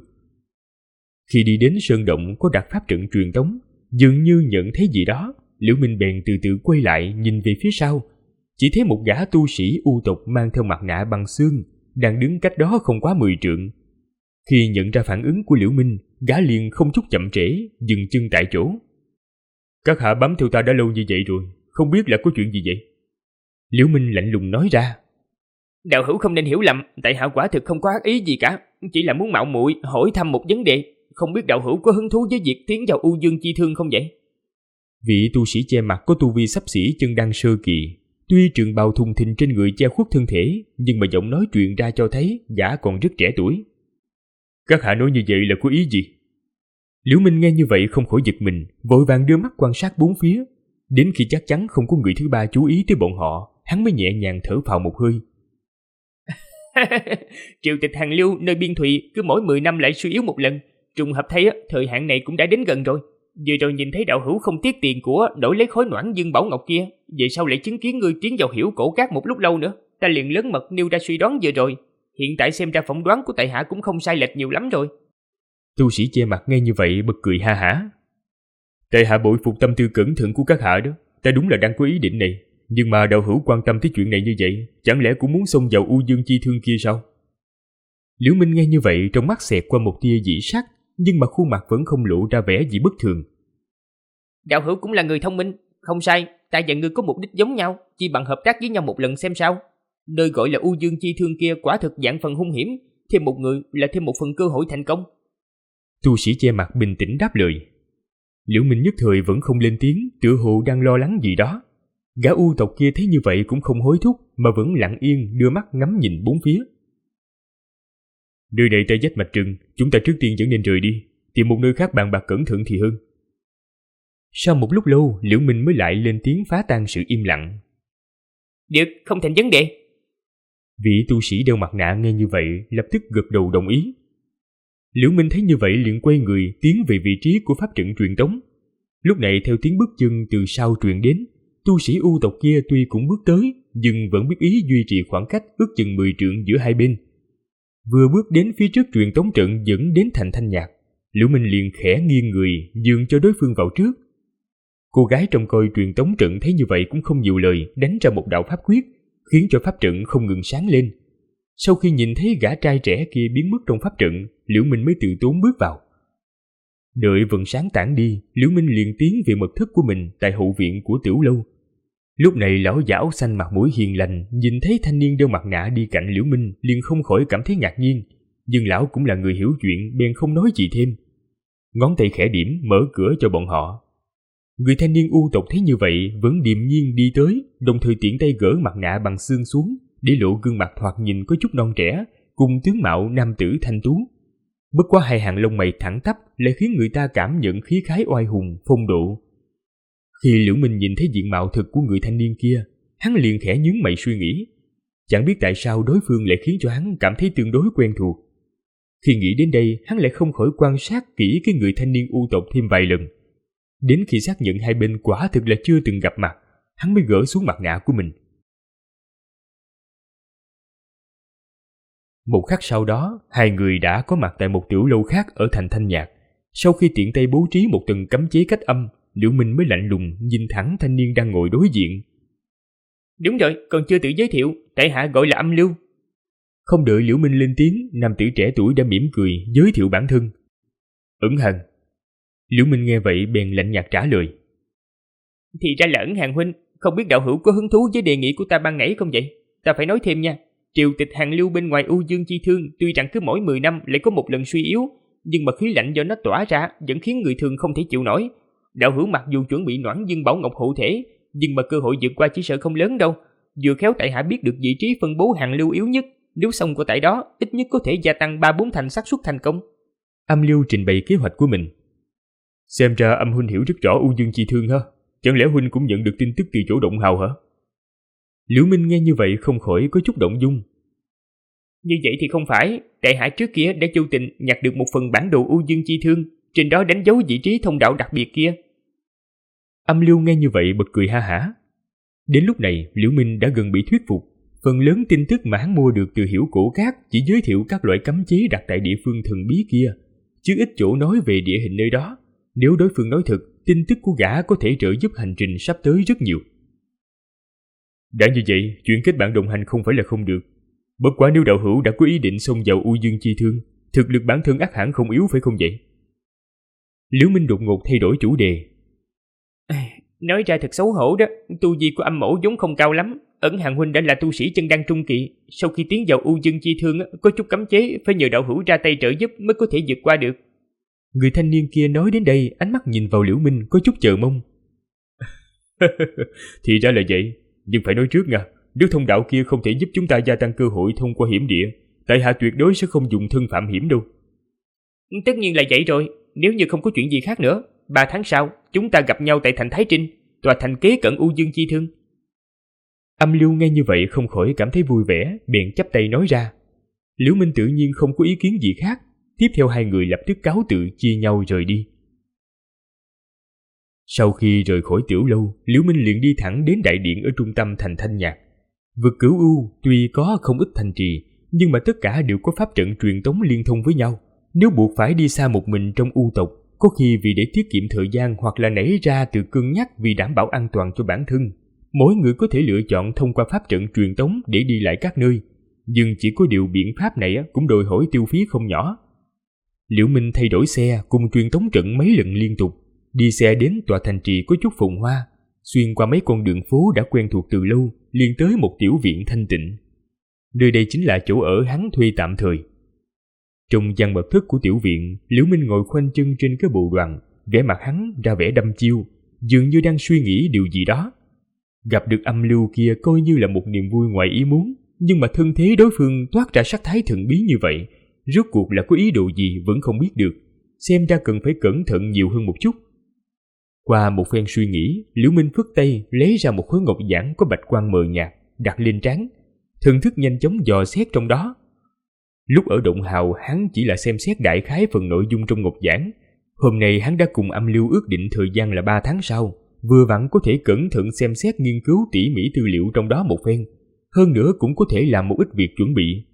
Khi đi đến sơn động có đặt pháp trận truyền tống, dường như nhận thấy gì đó, Liễu Minh bèn từ từ quay lại nhìn về phía sau, chỉ thấy một gã tu sĩ U tộc mang theo mặt nạ bằng xương đang đứng cách đó không quá 10 trượng. Khi nhận ra phản ứng của Liễu Minh, gã liền không chút chậm trễ dừng chân tại chỗ. Các hạ bám theo ta đã lâu như vậy rồi, không biết là có chuyện gì vậy? Liễu Minh lạnh lùng nói ra. Đạo hữu không nên hiểu lầm, tại hạ quả thực không có ác ý gì cả, chỉ là muốn mạo muội hỏi thăm một vấn đề, không biết đạo hữu có hứng thú với việc tiến vào U Dương Chi Thương không vậy? Vị tu sĩ che mặt có tu vi xấp xỉ chân đăng sơ kỳ, tuy trường bào thùng thình trên người che khuất thân thể, nhưng mà giọng nói truyền ra cho thấy gã còn rất trẻ tuổi. Các hạ nói như vậy là có ý gì? Liễu Minh nghe như vậy không khỏi giật mình, vội vàng đưa mắt quan sát bốn phía. Đến khi chắc chắn không có người thứ ba chú ý tới bọn họ, hắn mới nhẹ nhàng thở phào một hơi. Triều tịch Hàng Lưu nơi biên thùy cứ mỗi 10 năm lại suy yếu một lần. Trùng hợp thấy thời hạn này cũng đã đến gần rồi. Vừa rồi nhìn thấy đạo hữu không tiếc tiền của đổi lấy khối noãn dương bảo ngọc kia, vậy sau lại chứng kiến ngươi tiến vào Hiểu Cổ Cát một lúc lâu nữa, ta liền lớn mật nêu ra suy đoán vừa rồi. Hiện tại xem ra phỏng đoán của tại hạ cũng không sai lệch nhiều lắm rồi. Tu sĩ che mặt nghe như vậy bật cười ha hả. Tại hạ bội phục tâm tư cẩn thận của các hạ đó, ta đúng là đang có ý định này, nhưng mà đạo hữu quan tâm tới chuyện này như vậy, chẳng lẽ cũng muốn xông vào U Dương Chi Thương kia sao? Liễu Minh nghe như vậy trong mắt xẹt qua một tia dị sắc, nhưng mà khuôn mặt vẫn không lộ ra vẻ gì bất thường. Đạo hữu cũng là người thông minh, không sai, ta và ngươi có mục đích giống nhau, chỉ bằng hợp tác với nhau một lần xem sao. Nơi gọi là U Dương Chi Thương kia quả thực dạng phần hung hiểm, thêm một người là thêm một phần cơ hội thành công. Tu sĩ che mặt bình tĩnh đáp lời. Liễu Minh nhất thời vẫn không lên tiếng, tựa hồ đang lo lắng gì đó. Gã U tộc kia thấy như vậy cũng không hối thúc, mà vẫn lặng yên đưa mắt ngắm nhìn bốn phía. Nơi này tay dách mạch rừng, chúng ta trước tiên vẫn nên rời đi, tìm một nơi khác bàn bạc cẩn thận thì hơn. Sau một lúc lâu, Liễu Minh mới lại lên tiếng phá tan sự im lặng. Được, không thành vấn đề. Vị tu sĩ đeo mặt nạ nghe như vậy lập tức gật đầu đồng ý. Liễu Minh thấy như vậy liền quay người tiến về vị trí của pháp trận truyền tống. Lúc này theo tiếng bước chân từ sau truyền đến, tu sĩ U tộc kia tuy cũng bước tới, nhưng vẫn biết ý duy trì khoảng cách ước chừng 10 trượng giữa hai bên. Vừa bước đến phía trước truyền tống trận dẫn đến thành Thanh Nhạc, Liễu Minh liền khẽ nghiêng người nhường cho đối phương vào trước. Cô gái trông coi truyền tống trận thấy như vậy cũng không nhiều lời, đánh ra một đạo pháp quyết, khiến cho pháp trận không ngừng sáng lên. Sau khi nhìn thấy gã trai trẻ kia biến mất trong pháp trận, Liễu Minh mới tự tốn bước vào. Đợi vầng sáng tản đi, Liễu Minh liền tiến về mật thất của mình tại hậu viện của tiểu lâu. Lúc này lão giả áo xanh mặt mũi hiền lành nhìn thấy thanh niên đeo mặt nạ đi cạnh Liễu Minh liền không khỏi cảm thấy ngạc nhiên, nhưng lão cũng là người hiểu chuyện bèn không nói gì thêm. Ngón tay khẽ điểm mở cửa cho bọn họ. Người thanh niên U tộc thấy như vậy vẫn điềm nhiên đi tới, đồng thời tiện tay gỡ mặt nạ bằng xương xuống để lộ gương mặt thoạt nhìn có chút non trẻ cùng tướng mạo nam tử thanh tú. Bất quá hai hàng lông mày thẳng tắp lại khiến người ta cảm nhận khí khái oai hùng phong độ. Khi Liễu Minh nhìn thấy diện mạo thực của người thanh niên kia, hắn liền khẽ nhướng mày suy nghĩ, chẳng biết tại sao đối phương lại khiến cho hắn cảm thấy tương đối quen thuộc. Khi nghĩ đến đây, hắn lại không khỏi quan sát kỹ cái người thanh niên U tộc thêm vài lần. Đến khi xác nhận hai bên quả thực là chưa từng gặp mặt, hắn mới gỡ xuống mặt nạ của mình. Một khắc sau đó, hai người đã có mặt tại một tiểu lâu khác ở thành Thanh Nhạc. Sau khi tiện tay bố trí một tầng cấm chế cách âm, Liễu Minh mới lạnh lùng nhìn thẳng thanh niên đang ngồi đối diện. Đúng rồi, còn chưa tự giới thiệu, tại hạ gọi là Âm Lưu. Không đợi Liễu Minh lên tiếng, nam tử trẻ tuổi đã mỉm cười giới thiệu bản thân. Ẩn Hàn. Liễu Minh nghe vậy bèn lạnh nhạt trả lời. Thì ra là Ẩn Hàn huynh, không biết đạo hữu có hứng thú với đề nghị của ta ban nãy không vậy? Ta phải nói thêm nha, triều tịch Hàn Lưu bên ngoài U Dương Chi Thương tuy rằng cứ mỗi 10 năm lại có một lần suy yếu, nhưng mà khí lạnh do nó tỏa ra vẫn khiến người thường không thể chịu nổi. Đạo hữu mặc dù chuẩn bị Noãn Dương Bảo Ngọc hộ thể, nhưng mà cơ hội vượt qua chỉ sợ không lớn đâu. Vừa khéo tại hạ biết được vị trí phân bố Hàn Lưu yếu nhất, nếu xong của tại đó ít nhất có thể gia tăng 3-4 thành xác suất thành công. Âm Lưu trình bày kế hoạch của mình. Xem ra Âm huynh hiểu rất rõ U Dương Chi Thương ha, chẳng lẽ huynh cũng nhận được tin tức từ chỗ Động Hào hả? Liễu Minh nghe như vậy không khỏi có chút động dung. Như vậy thì không phải, tại hạ trước kia đã vô tình nhặt được một phần bản đồ U Dương Chi Thương, trên đó đánh dấu vị trí thông đạo đặc biệt kia. Âm Lưu nghe như vậy bật cười ha hả. Đến lúc này Liễu Minh đã gần bị thuyết phục. Phần lớn tin tức mà hắn mua được từ Hiểu Cổ Các chỉ giới thiệu các loại cấm chế đặt tại địa phương thần bí kia, chứ ít chỗ nói về địa hình nơi đó. Nếu đối phương nói thật, tin tức của gã có thể trợ giúp hành trình sắp tới rất nhiều. Đã như vậy, chuyện kết bạn đồng hành không phải là không được. Bất quá nếu đạo hữu đã có ý định xông vào U Dương Chi Thương, thực lực bản thân ắt hẳn không yếu phải không vậy? Liễu Minh đột ngột thay đổi chủ đề. Nói ra thật xấu hổ đó, tu vi của Âm mẫu vốn không cao lắm. Ẩn Hàn huynh đã là tu sĩ chân đan trung kỳ, sau khi tiến vào U Dương Chi Thương có chút cấm chế, phải nhờ đạo hữu ra tay trợ giúp mới có thể vượt qua được. Người thanh niên kia nói đến đây, ánh mắt nhìn vào Liễu Minh có chút chờ mong. Thì ra là vậy, nhưng phải nói trước nha, nếu thông đạo kia không thể giúp chúng ta gia tăng cơ hội thông qua hiểm địa, tại hạ tuyệt đối sẽ không dùng thân phạm hiểm đâu. Tất nhiên là vậy rồi, nếu như không có chuyện gì khác nữa, 3 tháng sau chúng ta gặp nhau tại thành Thái Trinh, tòa thành kế cận U Dương Chi Thương. Âm Lưu nghe như vậy không khỏi cảm thấy vui vẻ, bèn chắp tay nói ra. Liễu Minh tự nhiên không có ý kiến gì khác. Tiếp theo hai người lập tức cáo từ chia nhau rời đi. Sau khi rời khỏi tiểu lâu, Liễu Minh liền đi thẳng đến đại điện ở trung tâm thành Thanh Nhạc. Vực Cửu U tuy có không ít thành trì, nhưng mà tất cả đều có pháp trận truyền tống liên thông với nhau. Nếu buộc phải đi xa một mình trong U tộc, có khi vì để tiết kiệm thời gian hoặc là nảy ra từ cân nhắc vì đảm bảo an toàn cho bản thân, mỗi người có thể lựa chọn thông qua pháp trận truyền tống để đi lại các nơi. Nhưng chỉ có điều biện pháp này cũng đòi hỏi tiêu phí không nhỏ. Liễu Minh thay đổi xe cùng truyền tống trận mấy lần liên tục, đi xe đến tòa thành trì có chút phồn hoa, xuyên qua mấy con đường phố đã quen thuộc từ lâu, liền tới một tiểu viện thanh tịnh. Nơi đây chính là chỗ ở hắn thuê tạm thời. Trong gian mật thất của tiểu viện, Liễu Minh ngồi khoanh chân trên cái bộ đoàn, vẻ mặt hắn ra vẻ đăm chiêu, dường như đang suy nghĩ điều gì đó. Gặp được Âm Lưu kia coi như là một niềm vui ngoài ý muốn, nhưng mà thân thế đối phương toát ra sắc thái thần bí như vậy, rốt cuộc là có ý đồ gì vẫn không biết được, xem ra cần phải cẩn thận nhiều hơn một chút. Qua một phen suy nghĩ, Liễu Minh phất tay lấy ra một khối ngọc giản có bạch quang mờ nhạt, đặt lên trán, thần thức nhanh chóng dò xét trong đó. Lúc ở Động Hào, hắn chỉ là xem xét đại khái phần nội dung trong ngọc giảng. Hôm nay hắn đã cùng Âm Lưu ước định thời gian là 3 tháng sau, vừa vặn có thể cẩn thận xem xét nghiên cứu tỉ mỉ tư liệu trong đó một phen. Hơn nữa cũng có thể làm một ít việc chuẩn bị.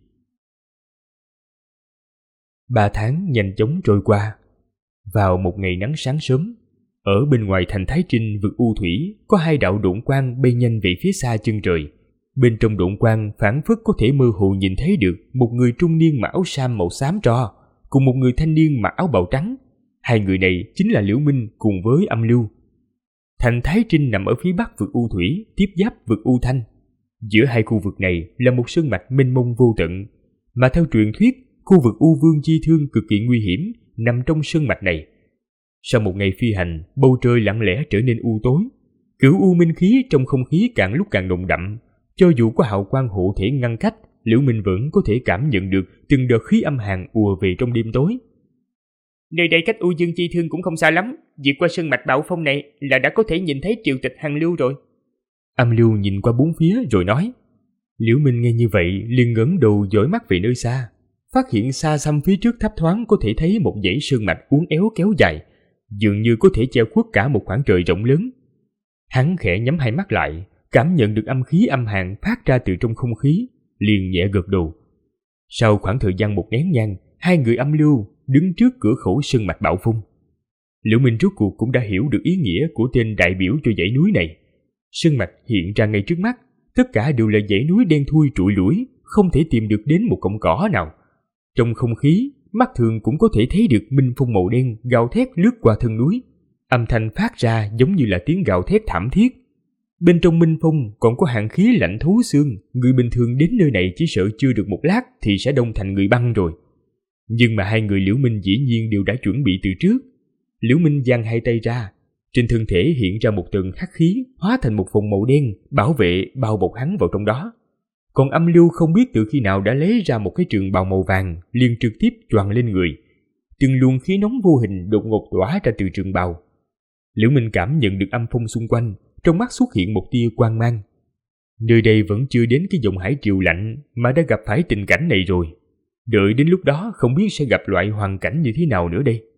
3 tháng nhanh chóng trôi qua. Vào một ngày nắng sáng sớm, ở bên ngoài thành Thái Trinh vực U Thủy có 2 đạo độn quang bay nhanh về phía xa chân trời. Bên trong độn quang phảng phất có thể mơ hồ nhìn thấy được một người trung niên mặc áo sam màu xám tro cùng một người thanh niên mặc áo bào trắng. 2 người này chính là Liễu Minh cùng với Âm Lưu. Thành Thái Trinh nằm ở phía bắc vực U Thủy, tiếp giáp vực U Thanh. Giữa 2 khu vực này là một sơn mạch mênh mông vô tận, mà theo truyền thuyết, khu vực U Vương Chi Thương cực kỳ nguy hiểm nằm trong sơn mạch này. Sau một ngày phi hành, bầu trời lặng lẽ trở nên u tối. Cửu u minh khí trong không khí càng lúc càng nồng đậm. Cho dù có hào quang hộ thể ngăn cách, Liễu Minh vẫn có thể cảm nhận được từng đợt khí âm hàn ùa về trong đêm tối. Nơi đây cách U Dương Chi Thương cũng không xa lắm, vượt qua sơn mạch bạo phong này là đã có thể nhìn thấy triều tịch Hàn Lưu rồi. Âm Lưu nhìn qua bốn phía rồi nói. Liễu Minh nghe như vậy liền ngẩng đầu dõi mắt về nơi xa, phát hiện xa xăm phía trước thấp thoáng có thể thấy một dãy sơn mạch uốn éo kéo dài, dường như có thể che khuất cả một khoảng trời rộng lớn. Hắn khẽ nhắm 2 mắt lại, cảm nhận được âm khí âm hàn phát ra từ trong không khí, liền nhẹ gật đầu. Sau khoảng thời gian một nén nhang, 2 người Âm Lưu đứng trước cửa khẩu sơn mạch bạo phong. Liễu Minh rốt cuộc cũng đã hiểu được ý nghĩa của tên đại biểu cho dãy núi này. Sơn mạch hiện ra ngay trước mắt, tất cả đều là dãy núi đen thui trụi lủi, không thể tìm được đến một cọng cỏ nào. Trong không khí, mắt thường cũng có thể thấy được minh phong màu đen gào thét lướt qua thân núi, âm thanh phát ra giống như là tiếng gào thét thảm thiết. Bên trong minh phong còn có hàn khí lạnh thấu xương, người bình thường đến nơi này chỉ sợ chưa được một lát thì sẽ đông thành người băng rồi. Nhưng mà 2 người Liễu Minh dĩ nhiên đều đã chuẩn bị từ trước. Liễu Minh giang 2 tay ra, trên thân thể hiện ra một tầng hắc khí hóa thành một vòng màu đen bảo vệ bao bọc hắn vào trong đó. Còn Âm Lưu không biết từ khi nào đã lấy ra một cái trường bào màu vàng, liền trực tiếp choàng lên người. Từng luồng khí nóng vô hình đột ngột tỏa ra từ trường bào. Liễu Minh cảm nhận được âm phong xung quanh, trong mắt xuất hiện một tia quang mang. Nơi đây vẫn chưa đến cái dòng hải triều lạnh mà đã gặp phải tình cảnh này rồi. Đợi đến lúc đó không biết sẽ gặp loại hoàn cảnh như thế nào nữa đây.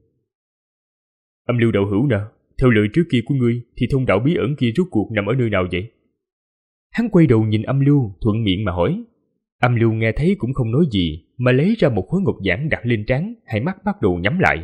Âm Lưu đạo hữu nè, theo lời trước kia của ngươi thì thông đạo bí ẩn kia rốt cuộc nằm ở nơi nào vậy? Hắn quay đầu nhìn Âm Lưu, thuận miệng mà hỏi. Âm Lưu nghe thấy cũng không nói gì, mà lấy ra một khối ngọc giản đặt lên trán, 2 mắt bắt đầu nhắm lại.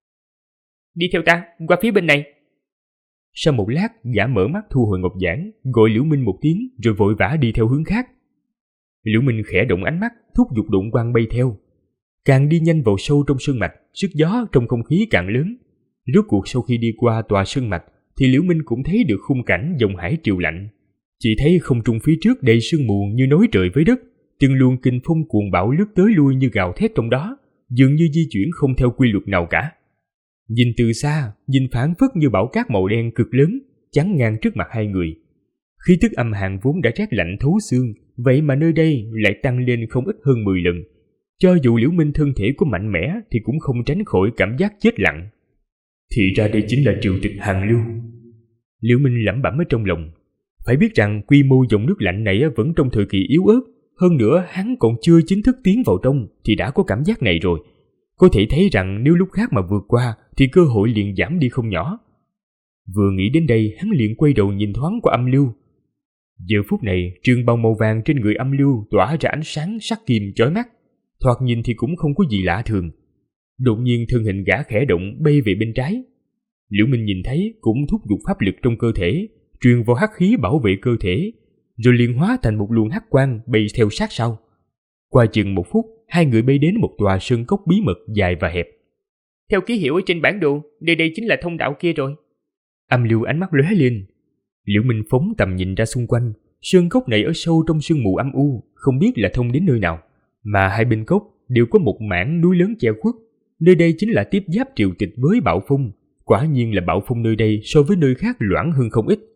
Đi theo ta, qua phía bên này. Sau một lát, gã mở mắt thu hồi ngọc giản, gọi Liễu Minh một tiếng rồi vội vã đi theo hướng khác. Liễu Minh khẽ động ánh mắt, thúc giục độn quang bay theo. Càng đi nhanh vào sâu trong sơn mạch, sức gió trong không khí càng lớn. Rốt cuộc sau khi đi qua tòa sơn mạch, thì Liễu Minh cũng thấy được khung cảnh dòng hải triều lạnh. Chỉ thấy không trung phía trước đầy sương mù như nối trời với đất, từng luồng kình phong cuồng bão lướt tới lui như gào thét trong đó, dường như di chuyển không theo quy luật nào cả. Nhìn từ xa, nhìn phảng phất như bão cát màu đen cực lớn, chắn ngang trước mặt 2 người. Khí tức âm hàn vốn đã rét lạnh thấu xương, vậy mà nơi đây lại tăng lên không ít hơn 10 lần. Cho dù Liễu Minh thân thể có mạnh mẽ thì cũng không tránh khỏi cảm giác chết lặng. Thì ra đây chính là triều tịch Hàn Lưu. Liễu Minh lẩm bẩm ở trong lòng. Phải biết rằng quy mô dòng nước lạnh này vẫn trong thời kỳ yếu ớt, hơn nữa hắn còn chưa chính thức tiến vào trong thì đã có cảm giác này rồi. Có thể thấy rằng nếu lúc khác mà vượt qua thì cơ hội liền giảm đi không nhỏ. Vừa nghĩ đến đây, hắn liền quay đầu nhìn thoáng qua Âm Lưu. Giờ phút này, trường bào màu vàng trên người Âm Lưu tỏa ra ánh sáng sắc kim chói mắt, thoạt nhìn thì cũng không có gì lạ thường. Đột nhiên thân hình gã khẽ động bay về bên trái. Liễu Minh nhìn thấy cũng thúc giục pháp lực trong cơ thể, truyền vào hắc khí bảo vệ cơ thể, rồi liền hóa thành một luồng hắc quang bay theo sát sau. Qua chừng 1 phút, 2 người bay đến một tòa sơn cốc bí mật dài và hẹp. Theo ký hiệu ở trên bản đồ, nơi đây chính là thông đạo kia rồi. Âm Lưu ánh mắt lóe lên. Liễu Minh phóng tầm nhìn ra xung quanh. Sơn cốc này ở sâu trong sương mù âm u, không biết là thông đến nơi nào, mà 2 bên cốc đều có một mảng núi lớn che khuất. Nơi đây chính là tiếp giáp triều tịch với bạo phong. Quả nhiên là bạo phong nơi đây so với nơi khác loãng hơn không ít.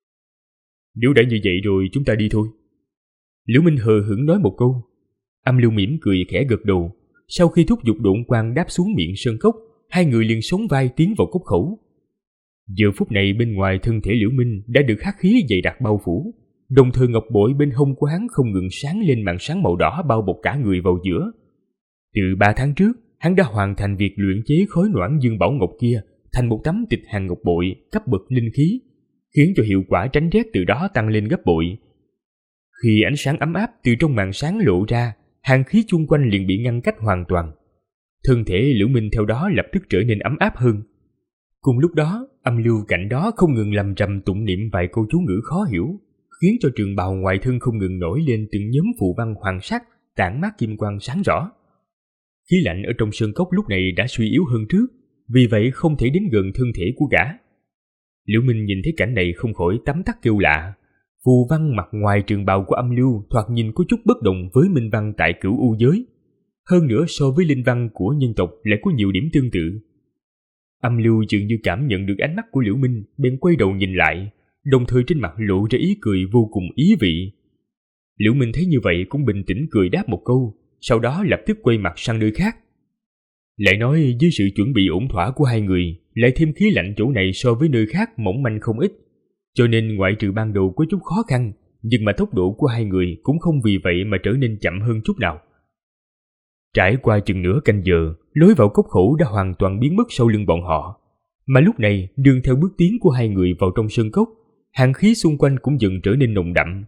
Nếu đã như vậy rồi, chúng ta đi thôi. Liễu Minh hờ hững nói một câu. Âm Lưu mỉm cười khẽ gật đầu. Sau khi thúc giục độn quang đáp xuống miệng sơn cốc, 2 người liền sóng vai tiến vào cốc khẩu. Giờ phút này bên ngoài thân thể Liễu Minh đã được hắc khí dày đặc bao phủ, đồng thời ngọc bội bên hông của hắn không ngừng sáng lên màn sáng màu đỏ bao bọc cả người vào giữa. Từ 3 tháng trước, hắn đã hoàn thành việc luyện chế khối noãn dương bảo ngọc kia thành một tấm tịch hàng ngọc bội cấp bậc linh khí, khiến cho hiệu quả tránh rét từ đó tăng lên gấp bội. Khi ánh sáng ấm áp từ trong màn sáng lộ ra, hàn khí chung quanh liền bị ngăn cách hoàn toàn. Thân thể Liễu Minh theo đó lập tức trở nên ấm áp hơn. Cùng lúc đó, âm lưu cạnh đó không ngừng lầm rầm tụng niệm vài câu chú ngữ khó hiểu, khiến cho trường bào ngoài thân không ngừng nổi lên từng nhóm phù văn hoàng sắc, tản mát kim quang sáng rõ. Khí lạnh ở trong sơn cốc lúc này đã suy yếu hơn trước, vì vậy không thể đến gần thân thể của gã. Liễu Minh nhìn thấy cảnh này không khỏi tấm tắc kêu lạ. Phù văn mặt ngoài trường bào của âm lưu thoạt nhìn có chút bất đồng với minh văn tại Cửu U giới. Hơn nữa so với linh văn của nhân tộc lại có nhiều điểm tương tự. Âm lưu dường như cảm nhận được ánh mắt của Liễu Minh, bèn quay đầu nhìn lại, đồng thời trên mặt lộ ra ý cười vô cùng ý vị. Liễu Minh thấy như vậy cũng bình tĩnh cười đáp một câu, sau đó lập tức quay mặt sang nơi khác. Lại nói với sự chuẩn bị ổn thỏa của hai người, lại thêm khí lạnh chỗ này so với nơi khác mỏng manh không ít, cho nên ngoại trừ ban đầu có chút khó khăn, nhưng mà tốc độ của hai người cũng không vì vậy mà trở nên chậm hơn chút nào. Trải qua chừng nửa canh giờ, lối vào cốc khẩu đã hoàn toàn biến mất sau lưng bọn họ, mà lúc này đương theo bước tiến của hai người vào trong sơn cốc, hàn khí xung quanh cũng dần trở nên nồng đậm.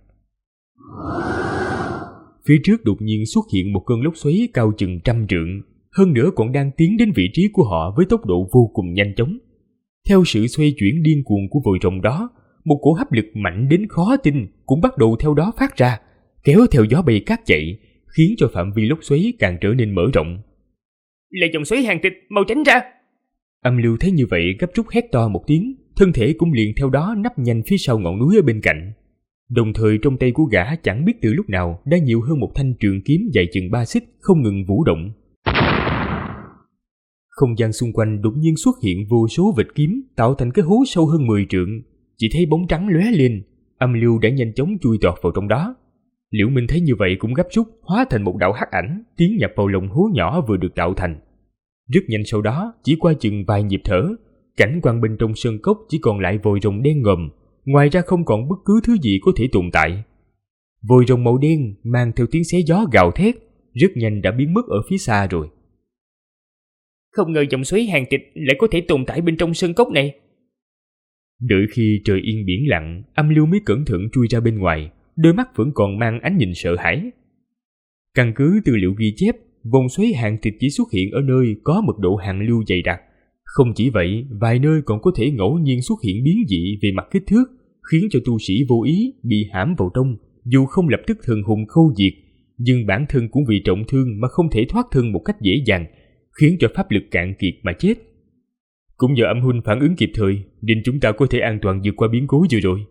Phía trước đột nhiên xuất hiện một cơn lốc xoáy cao chừng 100 trượng, hơn nữa còn đang tiến đến vị trí của họ với tốc độ vô cùng nhanh chóng. Theo sự xoay chuyển điên cuồng của vòi rồng đó, một cỗ hấp lực mạnh đến khó tin cũng bắt đầu theo đó phát ra, kéo theo gió bay cát chạy, khiến cho phạm vi lốc xoáy càng trở nên mở rộng. Là dòng xoáy hàng tịch, mau tránh ra! Âm lưu thấy như vậy gấp rút hét to một tiếng, thân thể cũng liền theo đó nấp nhanh phía sau ngọn núi ở bên cạnh. Đồng thời trong tay của gã chẳng biết từ lúc nào đã nhiều hơn một thanh trường kiếm dài chừng 3 xích không ngừng vũ động. Không gian xung quanh đột nhiên xuất hiện vô số vệt kiếm tạo thành cái hố sâu hơn 10 trượng, chỉ thấy bóng trắng lóe lên, âm lưu đã nhanh chóng chui tọt vào trong đó. Liễu Minh thấy như vậy cũng gấp rút hóa thành một đạo hắc ảnh tiến nhập vào lồng hố nhỏ vừa được tạo thành. Rất nhanh sau đó, chỉ qua chừng vài nhịp thở, cảnh quan bên trong sơn cốc chỉ còn lại vòi rồng đen ngòm, ngoài ra không còn bất cứ thứ gì có thể tồn tại. Vòi rồng màu đen mang theo tiếng xé gió gào thét, rất nhanh đã biến mất ở phía xa rồi. Không ngờ dòng xoáy hàng tịch lại có thể tồn tại bên trong sơn cốc này. Đợi khi trời yên biển lặng, âm lưu mới cẩn thận chui ra bên ngoài, đôi mắt vẫn còn mang ánh nhìn sợ hãi. Căn cứ tư liệu ghi chép, vòng xoáy hàng tịch chỉ xuất hiện ở nơi có mật độ hàn lưu dày đặc. Không chỉ vậy, vài nơi còn có thể ngẫu nhiên xuất hiện biến dị về mặt kích thước, khiến cho tu sĩ vô ý bị hãm vào trong, dù không lập tức thần hồn khâu diệt, nhưng bản thân cũng vì trọng thương mà không thể thoát thân một cách dễ dàng, khiến cho pháp lực cạn kiệt mà chết. Cũng nhờ âm huynh phản ứng kịp thời, nên chúng ta có thể an toàn vượt qua biến cố vừa rồi.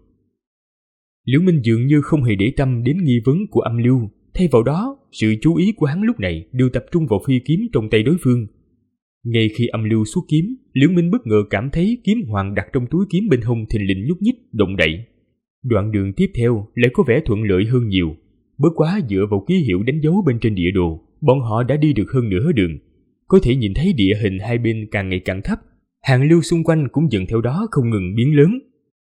Liễu Minh dường như không hề để tâm đến nghi vấn của âm lưu, thay vào đó, sự chú ý của hắn lúc này đều tập trung vào phi kiếm trong tay đối phương. Ngay khi âm lưu xuất kiếm, Liễu Minh bất ngờ cảm thấy kiếm hoàng đặt trong túi kiếm bên hông thình lình nhúc nhích, động đậy. Đoạn đường tiếp theo lại có vẻ thuận lợi hơn nhiều. Bất quá dựa vào ký hiệu đánh dấu bên trên địa đồ, bọn họ đã đi được hơn nửa đường. Có thể nhìn thấy địa hình hai bên càng ngày càng thấp, hàn lưu xung quanh cũng dần theo đó không ngừng biến lớn.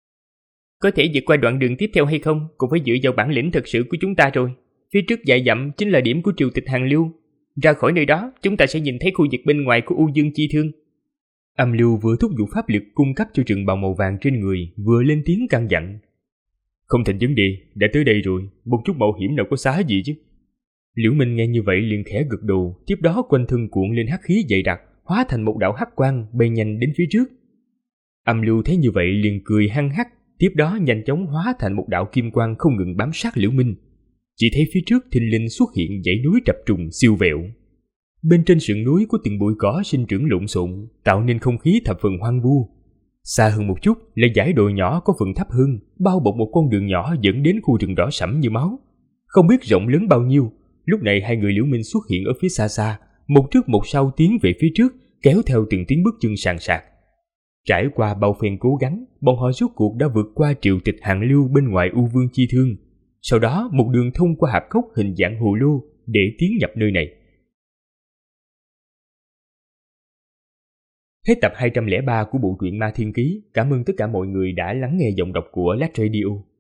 Có thể vượt qua đoạn đường tiếp theo hay không cũng phải dựa vào bản lĩnh thật sự của chúng ta rồi. Phía trước vài dặm chính là điểm của triều tịch hàn lưu. Ra khỏi nơi đó, chúng ta sẽ nhìn thấy khu vực bên ngoài của U Dương Chi Thương. Âm lưu vừa thúc giục pháp lực cung cấp cho trường bào màu vàng trên người, vừa lên tiếng căn dặn. Không thành vấn đề, đã tới đây rồi, một chút mạo hiểm nào có xá gì chứ. Liễu Minh nghe như vậy liền khẽ gật đầu, tiếp đó quanh thân cuộn lên hắc khí dày đặc, hóa thành một đạo hắc quang bay nhanh đến phía trước. Âm lưu thấy như vậy liền cười hăng hắc, tiếp đó nhanh chóng hóa thành một đạo kim quang không ngừng bám sát Liễu Minh. Chỉ thấy phía trước thình lình xuất hiện dãy núi trập trùng siêu vẹo. Bên trên sườn núi có từng bụi cỏ sinh trưởng lộn xộn, tạo nên không khí thập phần hoang vu. Xa hơn một chút là dãy đồi nhỏ có phần thấp hơn, bao bọc một con đường nhỏ dẫn đến khu rừng đỏ sẫm như máu. Không biết rộng lớn bao nhiêu. Lúc này hai người Liễu Minh xuất hiện ở phía xa xa, một trước một sau tiến về phía trước, kéo theo từng tiếng bước chân sàn sạc. Trải qua bao phen cố gắng, bọn họ rốt cuộc đã vượt qua triều tịch hàn lưu bên ngoài U Vương Chi Thương. Sau đó một đường thông qua hạp cốc hình dạng hồ lô để tiến nhập nơi này. Hết tập 203 của bộ truyện Ma Thiên Ký. Cảm ơn tất cả mọi người đã lắng nghe giọng đọc của Lát Radio.